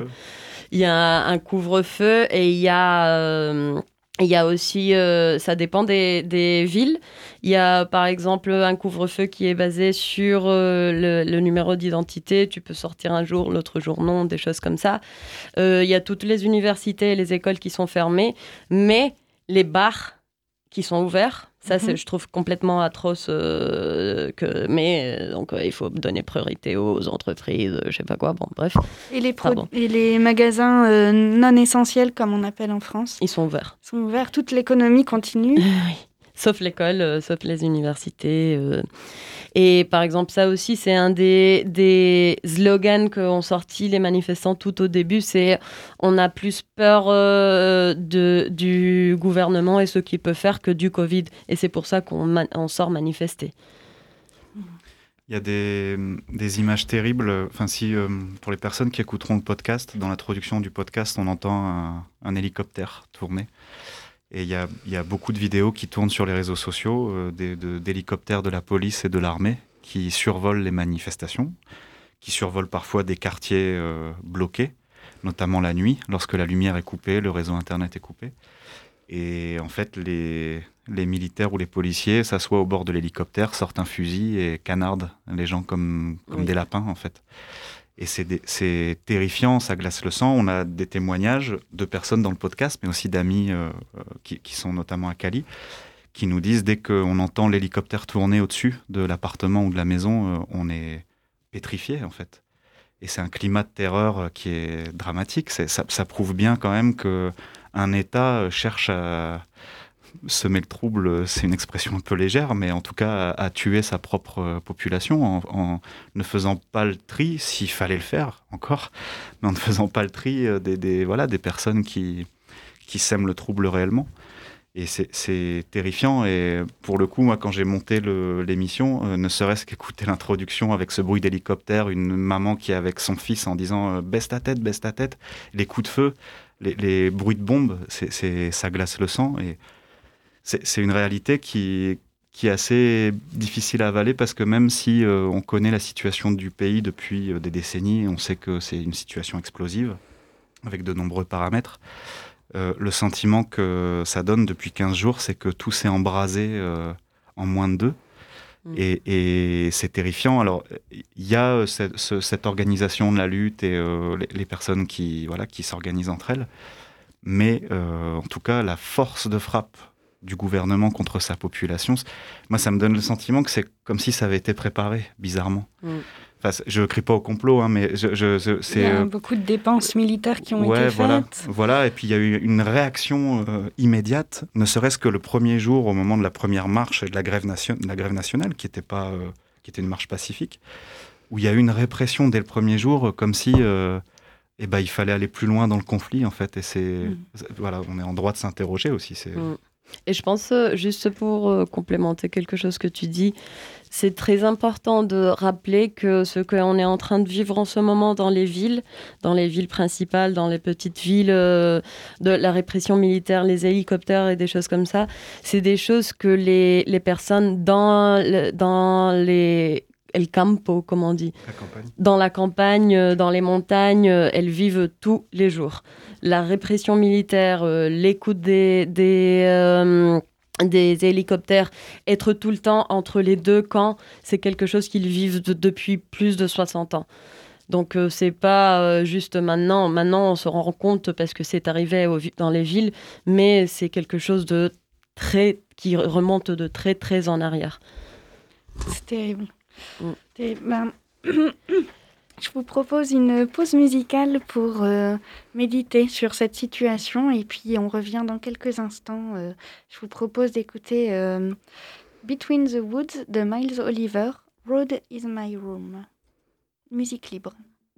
Il y a un couvre-feu et il y a, euh, il y a aussi, euh, ça dépend des, des villes. Il y a par exemple un couvre-feu qui est basé sur euh, le, le numéro d'identité. Tu peux sortir un jour, l'autre jour non, des choses comme ça. Euh, il y a toutes les universités et les écoles qui sont fermées, mais les bars qui sont ouverts. Ça, c'est, je trouve complètement atroce. Euh, que, mais euh, donc, euh, il faut donner priorité aux entreprises, je sais pas quoi. Bon, bref. Et les, pro- et les magasins euh, non essentiels, comme on appelle en France? Ils sont ouverts. Ils sont ouverts. Toute l'économie continue. Oui. Sauf l'école, euh, sauf les universités. Euh. Et par exemple, ça aussi, c'est un des, des slogans qu'ont sorti les manifestants tout au début. C'est on a plus peur euh, de, du gouvernement et ce qu'il peut faire que du Covid. Et c'est pour ça qu'on man- on sort manifester. Il y a des, des images terribles. Enfin, si, euh, pour les personnes qui écouteront le podcast, dans l'introduction du podcast, on entend un, un hélicoptère tourner. Et il y a, y a beaucoup de vidéos qui tournent sur les réseaux sociaux, euh, des, de, d'hélicoptères de la police et de l'armée qui survolent les manifestations, qui survolent parfois des quartiers euh, bloqués, notamment la nuit, lorsque la lumière est coupée, le réseau Internet est coupé. Et en fait, les, les militaires ou les policiers s'assoient au bord de l'hélicoptère, sortent un fusil et canardent les gens comme, comme oui. des lapins, en fait. Et c'est, des, c'est terrifiant, ça glace le sang. On a des témoignages de personnes dans le podcast, mais aussi d'amis euh, qui, qui sont notamment à Cali, qui nous disent dès qu'on entend l'hélicoptère tourner au-dessus de l'appartement ou de la maison, euh, on est pétrifié en fait. Et c'est un climat de terreur qui est dramatique. C'est, ça, ça prouve bien quand même qu'un État cherche à semer le trouble, c'est une expression un peu légère, mais en tout cas à, à tuer sa propre population en, en ne faisant pas le tri, s'il fallait le faire encore, mais en ne faisant pas le tri des, des, voilà, des personnes qui, qui sèment le trouble réellement. Et c'est, c'est terrifiant. Et pour le coup, moi, quand j'ai monté le, l'émission, euh, ne serait-ce qu'écouter l'introduction avec ce bruit d'hélicoptère, une maman qui est avec son fils en disant euh, « baisse ta tête, baisse ta tête », les coups de feu, les, les bruits de bombes, c'est, c'est, ça glace le sang. Et c'est, c'est une réalité qui, qui est assez difficile à avaler parce que même si euh, on connaît la situation du pays depuis euh, des décennies, on sait que c'est une situation explosive avec de nombreux paramètres. Euh, le sentiment que ça donne depuis quinze jours, c'est que tout s'est embrasé euh, en moins de deux. Mmh. Et, et c'est terrifiant. Alors, il y a cette, ce, cette organisation de la lutte et euh, les, les personnes qui, voilà, qui s'organisent entre elles. Mais euh, en tout cas, la force de frappe du gouvernement contre sa population. Moi, ça me donne le sentiment que c'est comme si ça avait été préparé, bizarrement. Mm. Enfin, je ne crie pas au complot, hein, mais je, je, je, c'est... Il y a beaucoup de dépenses militaires qui ont ouais, été voilà, faites. Voilà, et puis il y a eu une réaction euh, immédiate, ne serait-ce que le premier jour, au moment de la première marche de la grève, nation... de la grève nationale, qui était, pas, euh, qui était une marche pacifique, où il y a eu une répression dès le premier jour, euh, comme si euh, eh ben, il fallait aller plus loin dans le conflit, en fait. Et c'est, mm. voilà, on est en droit de s'interroger aussi. C'est... Mm. Et je pense, juste pour euh, complémenter quelque chose que tu dis, c'est très important de rappeler que ce qu'on est en train de vivre en ce moment dans les villes, dans les villes principales, dans les petites villes, euh, de la répression militaire, les hélicoptères et des choses comme ça, c'est des choses que les, les personnes dans, le, dans les... El campo, comme on dit. La campagne. Dans la campagne, dans les montagnes, elles vivent tous les jours. La répression militaire, euh, l'écoute des, des, euh, des hélicoptères, être tout le temps entre les deux camps, c'est quelque chose qu'ils vivent de, depuis plus de soixante ans. Donc, euh, c'est pas euh, juste maintenant. Maintenant, on se rend compte parce que c'est arrivé au, dans les villes, mais c'est quelque chose de très, qui remonte de très, très en arrière. C'est terrible. Et ben, je vous propose une pause musicale pour euh, méditer sur cette situation et puis on revient dans quelques instants. Euh, je vous propose d'écouter euh, Between the Woods de Miles Oliver, Road is my room. Musique libre.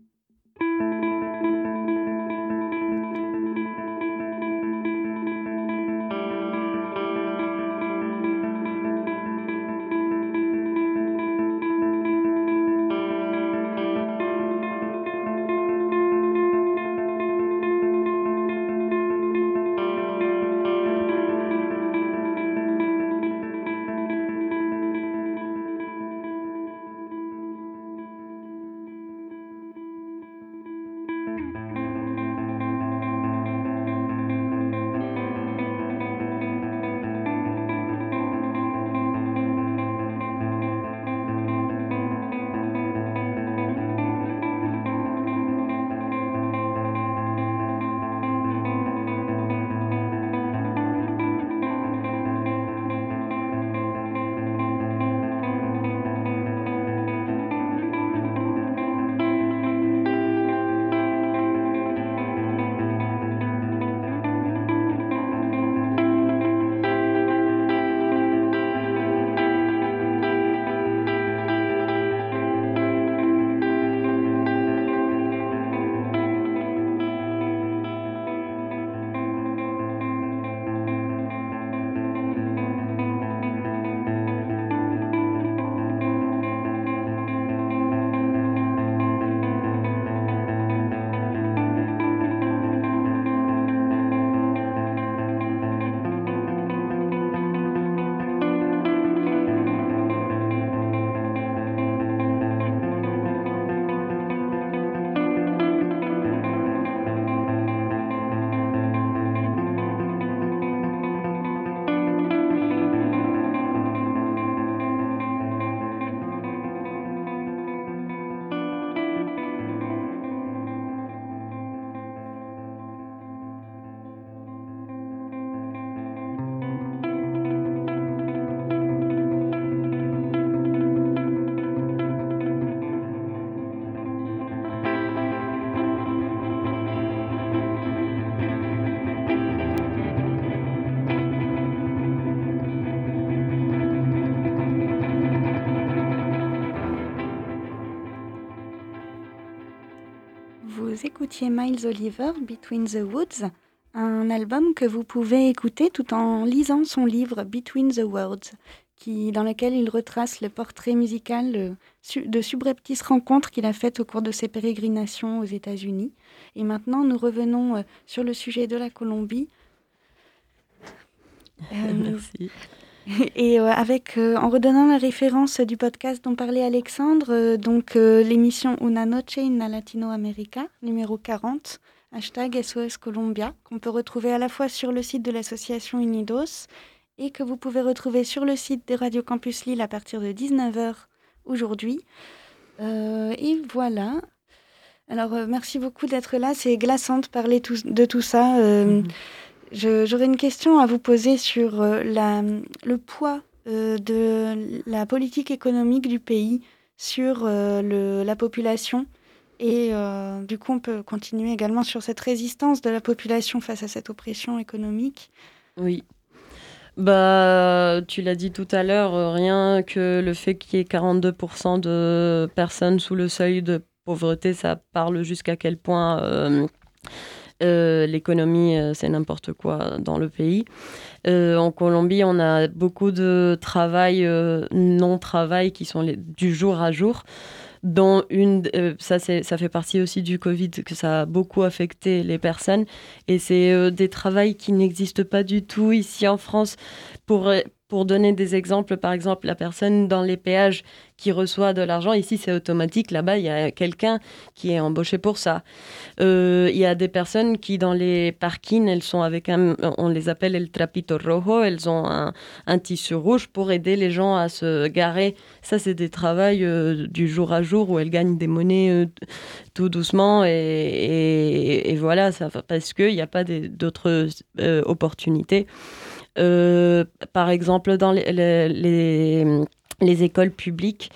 Vous écoutiez Miles Oliver, Between the Woods, un album que vous pouvez écouter tout en lisant son livre Between the Words, qui, dans lequel il retrace le portrait musical de subreptices rencontres qu'il a faites au cours de ses pérégrinations aux États-Unis. Et maintenant, nous revenons sur le sujet de la Colombie. Euh, Merci. Et euh, avec, euh, en redonnant la référence du podcast dont parlait Alexandre, euh, donc euh, l'émission Una Noche en Latinoamérica, numéro quarante, hashtag S O S Colombia, qu'on peut retrouver à la fois sur le site de l'association Unidos et que vous pouvez retrouver sur le site de Radio Campus Lille à partir de dix-neuf heures aujourd'hui. Euh, et voilà. Alors, euh, merci beaucoup d'être là. C'est glaçant de parler tout, de tout ça. Euh, mmh. Je, j'aurais une question à vous poser sur euh, la, le poids euh, de la politique économique du pays sur euh, le, la population. Et euh, du coup, on peut continuer également sur cette résistance de la population face à cette oppression économique. Oui. Bah, tu l'as dit tout à l'heure, euh, rien que le fait qu'il y ait quarante-deux pour cent de personnes sous le seuil de pauvreté, ça parle jusqu'à quel point euh, euh, l'économie, euh, c'est n'importe quoi dans le pays. Euh, en Colombie, on a beaucoup de travail, euh, non-travail qui sont les, du jour à jour. Dont une, euh, ça, c'est, ça fait partie aussi du Covid, que ça a beaucoup affecté les personnes. Et c'est euh, des travails qui n'existent pas du tout ici en France. Pour, pour donner des exemples, par exemple, la personne dans les péages qui reçoit de l'argent, ici c'est automatique, là-bas il y a quelqu'un qui est embauché pour ça. Euh, il y a des personnes qui dans les parkings, elles sont avec un, on les appelle el trapito rojo, elles ont un, un tissu rouge pour aider les gens à se garer. Ça c'est des travails euh, du jour à jour où elles gagnent des monnaies euh, tout doucement et, et, et voilà, ça, parce qu'il n'y a pas des, d'autres euh, opportunités. Euh, par exemple, dans les, les, les, les écoles publiques,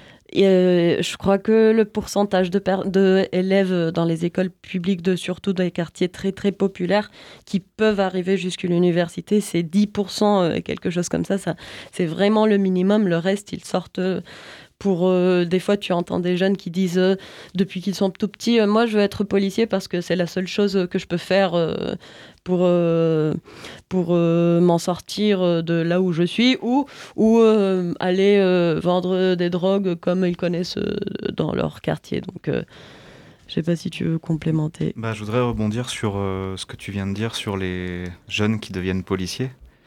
euh, je crois que le pourcentage de, per- de élèves dans les écoles publiques, de, surtout dans les quartiers très très populaires, qui peuvent arriver jusqu'à l'université, c'est dix pour cent, euh, quelque chose comme ça, ça. C'est vraiment le minimum. Le reste, ils sortent... Euh, Pour, euh, des fois, tu entends des jeunes qui disent, euh, depuis qu'ils sont tout petits, euh, moi, je veux être policier parce que c'est la seule chose que je peux faire euh, pour, euh, pour euh, m'en sortir de là où je suis, ou, ou euh, aller euh, vendre des drogues comme ils connaissent euh, dans leur quartier. Donc, euh, je ne sais pas si tu veux complémenter. Bah, je voudrais rebondir sur euh, ce que tu viens de dire sur les jeunes qui deviennent policiers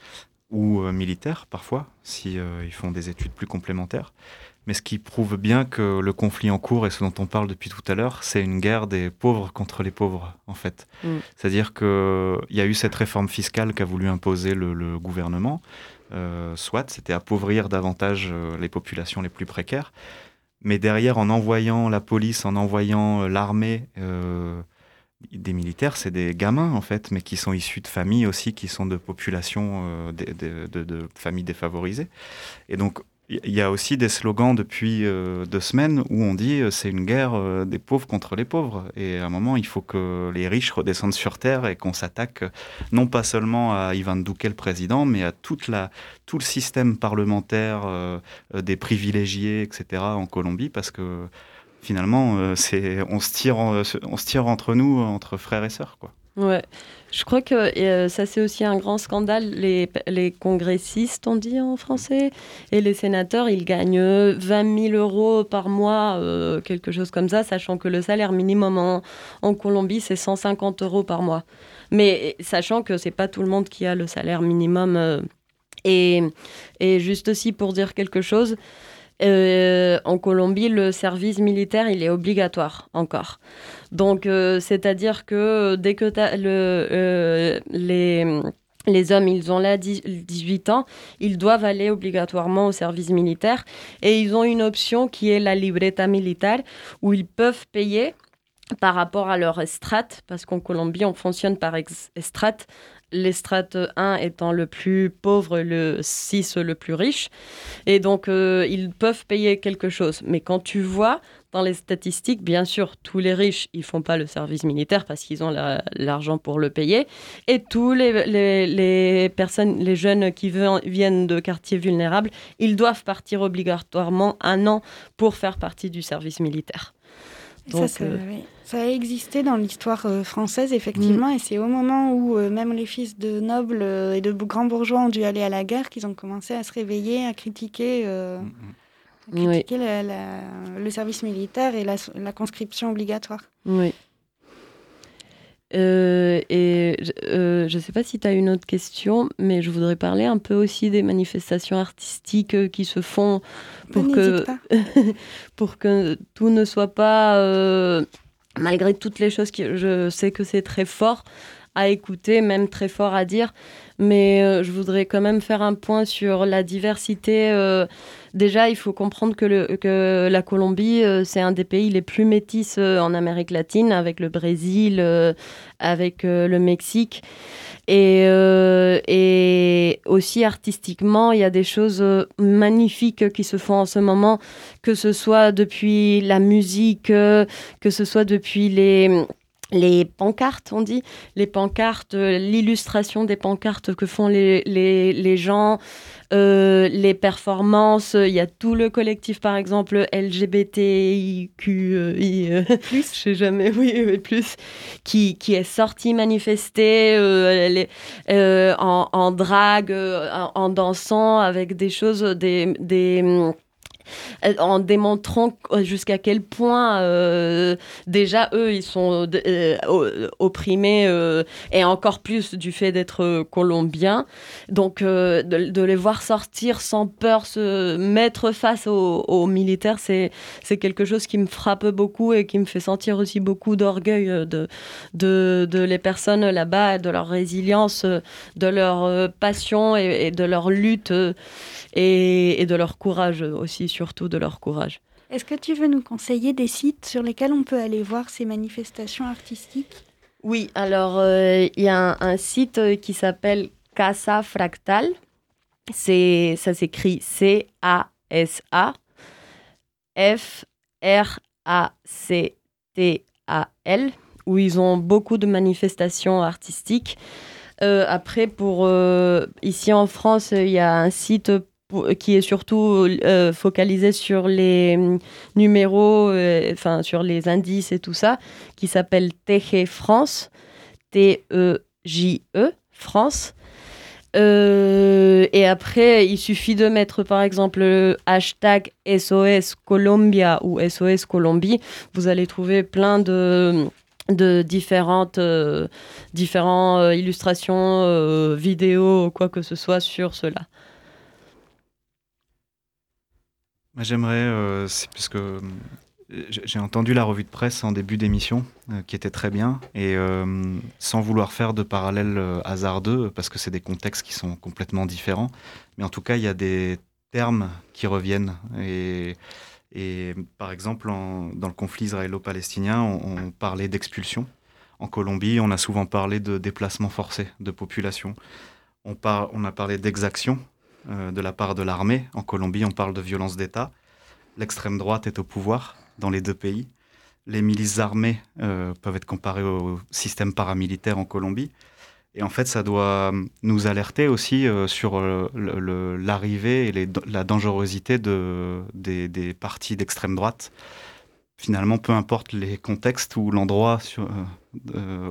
ou euh, militaires, parfois, si euh, ils font des études plus complémentaires. Mais ce qui prouve bien que le conflit en cours, et ce dont on parle depuis tout à l'heure, c'est une guerre des pauvres contre les pauvres, en fait. Mm. C'est-à-dire qu'il y a eu cette réforme fiscale qu'a voulu imposer le, le gouvernement. Euh, soit, c'était appauvrir davantage euh, les populations les plus précaires. Mais derrière, en envoyant la police, en envoyant euh, l'armée, euh, des militaires, c'est des gamins, en fait, mais qui sont issus de familles aussi, qui sont de populations, euh, de, de, de, de familles défavorisées. Et donc, il y a aussi des slogans depuis euh, deux semaines où on dit euh, c'est une guerre euh, des pauvres contre les pauvres. Et à un moment, il faut que les riches redescendent sur terre et qu'on s'attaque euh, non pas seulement à Iván Duque, le président, mais à toute la, tout le système parlementaire euh, euh, des privilégiés, et cetera en Colombie, parce que finalement, euh, c'est, on, se tire, on se tire entre nous, entre frères et sœurs, quoi. Ouais, je crois que euh, ça c'est aussi un grand scandale. Les, les congressistes, on dit en français, et les sénateurs, ils gagnent vingt mille euros par mois, euh, quelque chose comme ça, sachant que le salaire minimum en, en Colombie, c'est cent cinquante euros par mois. Mais sachant que c'est pas tout le monde qui a le salaire minimum. Euh, et, et juste aussi pour dire quelque chose, Euh, en Colombie, le service militaire, il est obligatoire encore. Donc, euh, c'est-à-dire que dès que t'as le, euh, les, les hommes, ils ont là dix-huit ans, ils doivent aller obligatoirement au service militaire. Et ils ont une option qui est la libreta militar, où ils peuvent payer par rapport à leur estrate, parce qu'en Colombie, on fonctionne par estrate. L'estrate un étant le plus pauvre, le six le plus riche. Et donc, euh, ils peuvent payer quelque chose. Mais quand tu vois dans les statistiques, bien sûr, tous les riches, ils ne font pas le service militaire parce qu'ils ont la, l'argent pour le payer. Et tous les, les, les personnes, les jeunes qui viennent de quartiers vulnérables, ils doivent partir obligatoirement un an pour faire partie du service militaire. Donc, ça, ça, euh... oui. ça a existé dans l'histoire euh, française, effectivement, mmh. et c'est au moment où euh, même les fils de nobles euh, et de grands bourgeois ont dû aller à la guerre qu'ils ont commencé à se réveiller, à critiquer, euh, mmh. à critiquer oui. la, la, le service militaire et la, la conscription obligatoire. Oui. Euh, et euh, je ne sais pas si tu as une autre question, mais je voudrais parler un peu aussi des manifestations artistiques qui se font pour, que, pour que tout ne soit pas, euh, malgré toutes les choses, qui, je sais que c'est très fort, à écouter, même très fort à dire. Mais euh, je voudrais quand même faire un point sur la diversité. Euh, déjà, il faut comprendre que, le, que la Colombie, euh, c'est un des pays les plus métis euh, en Amérique latine, avec le Brésil, euh, avec euh, le Mexique. Et, euh, et aussi artistiquement, il y a des choses euh, magnifiques qui se font en ce moment, que ce soit depuis la musique, euh, que ce soit depuis les... Les pancartes, on dit, les pancartes, euh, l'illustration des pancartes que font les, les, les gens, euh, les performances. Il y a tout le collectif, par exemple, L G B T I Q I, euh, plus, je sais jamais, oui, oui, plus, qui, qui est sorti manifester euh, les, euh, en, en drague, euh, en, en dansant, avec des choses, des... des en démontrant jusqu'à quel point euh, déjà eux ils sont euh, opprimés euh, et encore plus du fait d'être colombiens, donc euh, de, de les voir sortir sans peur, se mettre face aux, aux militaires, c'est, c'est quelque chose qui me frappe beaucoup et qui me fait sentir aussi beaucoup d'orgueil de, de, de les personnes là-bas, de leur résilience, de leur passion et, et de leur lutte et, et de leur courage aussi, surtout de leur courage. Est-ce que tu veux nous conseiller des sites sur lesquels on peut aller voir ces manifestations artistiques ? Oui, alors il euh, y a un, un site qui s'appelle Casa Fractal. C'est, ça s'écrit C A S A F R A C T A L, où ils ont beaucoup de manifestations artistiques. Euh, après, pour euh, ici en France, il y a un site qui est surtout euh, focalisé sur les numéros, euh, enfin sur les indices et tout ça, qui s'appelle T G France, T E J E, France. Euh, et après, il suffit de mettre par exemple le hashtag S O S Colombia ou S O S Colombie. Vous allez trouver plein de... de différentes euh, différentes euh, illustrations, euh, vidéos, quoi que ce soit sur cela. J'aimerais, euh, c'est parce que j'ai entendu la revue de presse en début d'émission, euh, qui était très bien, et euh, sans vouloir faire de parallèles euh, hasardeux, parce que c'est des contextes qui sont complètement différents, mais en tout cas, il y a des termes qui reviennent. Et, et par exemple, en, dans le conflit israélo-palestinien, on, on parlait d'expulsion. En Colombie, on a souvent parlé de déplacement forcé de population. On, par, on a parlé d'exaction euh, de la part de l'armée. En Colombie, on parle de violence d'État. L'extrême droite est au pouvoir dans les deux pays. Les milices armées euh, peuvent être comparées au système paramilitaire en Colombie. Et en fait, ça doit nous alerter aussi euh, sur euh, le, le, l'arrivée et les, la dangerosité de, des, des partis d'extrême droite. Finalement, peu importe les contextes ou l'endroit sur, euh, euh,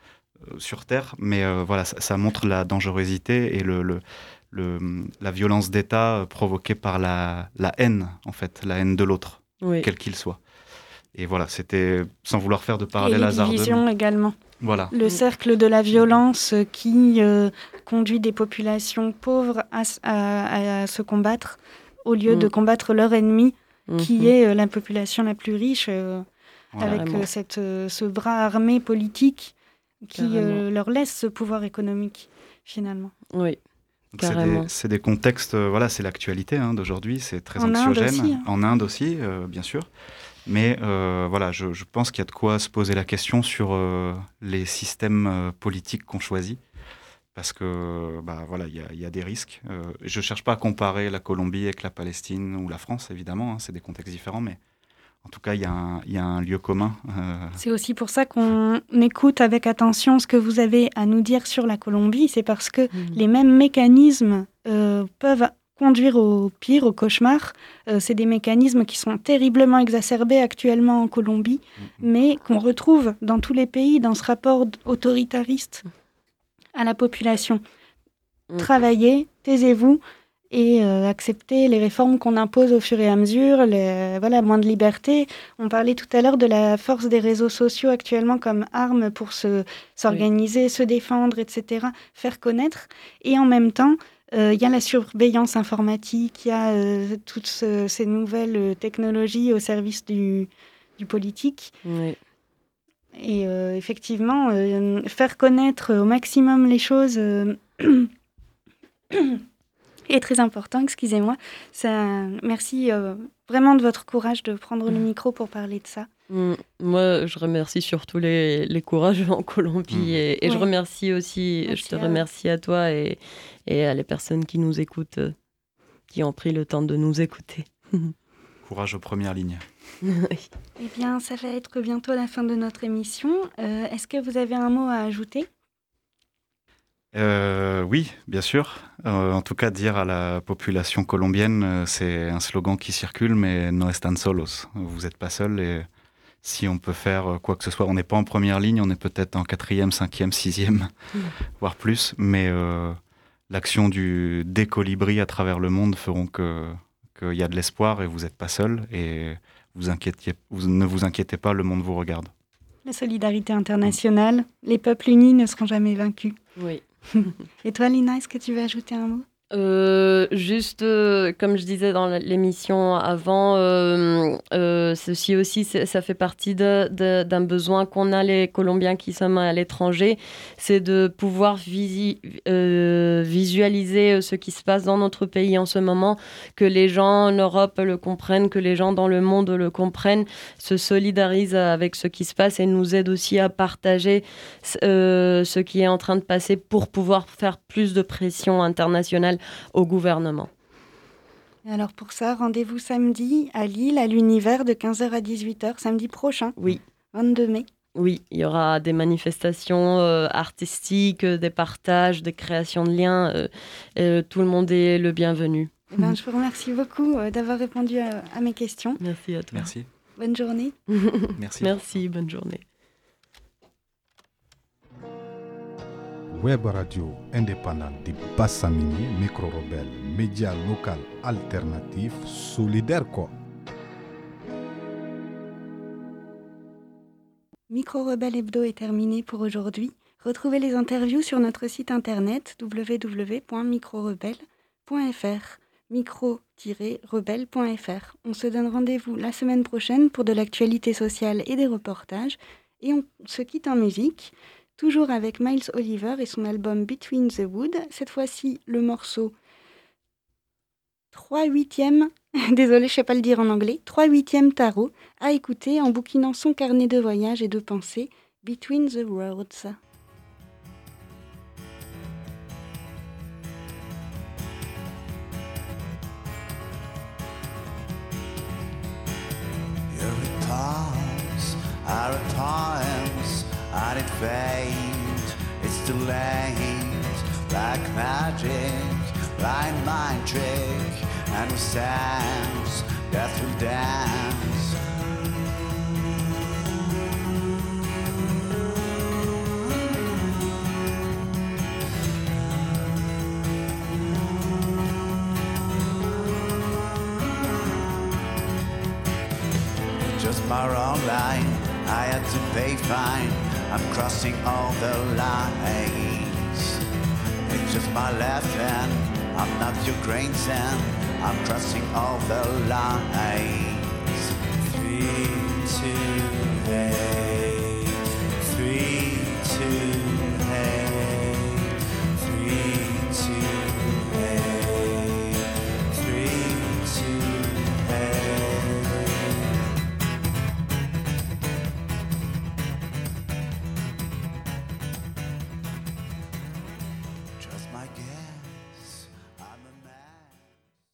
sur Terre, mais euh, voilà, ça, ça montre la dangerosité et le, le, le, la violence d'État provoquée par la, la haine, en fait, la haine de l'autre, oui. Quel qu'il soit. Et voilà, c'était sans vouloir faire de parallèle hasardeux. Et les divisions également. Voilà. Le cercle de la violence qui euh, conduit des populations pauvres à, à, à se combattre au lieu mmh. de combattre leur ennemi, mmh. qui est euh, la population la plus riche, euh, voilà, avec euh, cette, euh, ce bras armé politique qui euh, leur laisse ce pouvoir économique, finalement. Oui. C'est des, c'est des contextes, euh, voilà, c'est l'actualité hein, d'aujourd'hui, c'est très en anxiogène. Inde aussi, hein. En Inde aussi, euh, bien sûr. Mais euh, voilà, je, je pense qu'il y a de quoi se poser la question sur euh, les systèmes euh, politiques qu'on choisit. Parce que, bah, voilà, il y, y a des risques. Euh, je ne cherche pas à comparer la Colombie avec la Palestine ou la France, évidemment. Hein, c'est des contextes différents, mais en tout cas, il y, y a un lieu commun. Euh... C'est aussi pour ça qu'on écoute avec attention ce que vous avez à nous dire sur la Colombie. C'est parce que mmh. les mêmes mécanismes euh, peuvent conduire au pire, au cauchemar. Euh, c'est des mécanismes qui sont terriblement exacerbés actuellement en Colombie, mmh. mais qu'on retrouve dans tous les pays, dans ce rapport autoritariste à la population. Mmh. Travaillez, taisez-vous, et euh, accepter les réformes qu'on impose au fur et à mesure, les, voilà, moins de liberté. On parlait tout à l'heure de la force des réseaux sociaux actuellement comme arme pour se, s'organiser, oui. se défendre, et cetera, faire connaître. Et en même temps, il euh, y a la surveillance informatique, il y a euh, toutes ce, ces nouvelles technologies au service du, du politique. Oui. Et euh, effectivement, euh, faire connaître au maximum les choses euh, est très important, excusez-moi. Ça, merci euh, vraiment de votre courage de prendre le micro pour parler de ça. Mmh. Moi, je remercie surtout les, les courageux en Colombie mmh. et, et ouais. je remercie aussi, merci je te à remercie à toi et, et à les personnes qui nous écoutent, euh, qui ont pris le temps de nous écouter. Courage aux premières lignes. Oui. Eh bien, ça va être bientôt la fin de notre émission. Euh, est-ce que vous avez un mot à ajouter ? Euh, oui, bien sûr. Euh, en tout cas, dire à la population colombienne, euh, c'est un slogan qui circule, mais no están solos. Vous n'êtes pas seuls et si on peut faire quoi que ce soit, on n'est pas en première ligne, on est peut-être en quatrième, cinquième, sixième, mmh. voire plus, mais euh, l'action du des colibris à travers le monde feront que qu'il y a de l'espoir et vous n'êtes pas seuls et vous, inquiétiez, vous ne vous inquiétez pas, le monde vous regarde. La solidarité internationale, les peuples unis ne seront jamais vaincus. Oui. Et toi, Lina, est-ce que tu veux ajouter un mot ? Euh, juste, euh, comme je disais dans l'émission avant, euh, euh, ceci aussi, ça fait partie de, de, d'un besoin qu'on a les Colombiens qui sommes à l'étranger, c'est de pouvoir visi, euh, visualiser ce qui se passe dans notre pays en ce moment, que les gens en Europe le comprennent, que les gens dans le monde le comprennent, se solidarisent avec ce qui se passe et nous aident aussi à partager euh, ce qui est en train de passer pour pouvoir faire plus de pression internationale au gouvernement. Alors pour ça, rendez-vous samedi à Lille, à l'Univers, de quinze heures à dix-huit heures, samedi prochain. Oui. vingt-deux mai. Oui, il y aura des manifestations euh, artistiques, euh, des partages, des créations de liens. Euh, euh, tout le monde est le bienvenu. Eh ben, je vous remercie beaucoup euh, d'avoir répondu à, à mes questions. Merci à toi. Merci. Bonne journée. Merci. Merci, bonne journée. Web radio indépendante de Bassamini, micro-rebelle, média local alternatif, solidaire quoi. Micro-rebelle hebdo est terminé pour aujourd'hui. Retrouvez les interviews sur notre site internet w w w point micro rebelle point f r, micro tiret rebelle point f r. On se donne rendez-vous la semaine prochaine pour de l'actualité sociale et des reportages. Et on se quitte en musique. Toujours avec Miles Oliver et son album Between the Wood. Cette fois-ci, le morceau trois huitièmes, désolé, je ne sais pas le dire en anglais, trois huitièmes tarot, à écouter en bouquinant son carnet de voyage et de pensée, Between the Roads. Your times are at times and it fades, it's too late. Black magic, blind mind trick, and we dance, death will dance. It's just my wrong line, I had to pay fine. I'm crossing all the lines. It's just my left hand, I'm not your grandson. I'm crossing all the lines. Three, two, eight.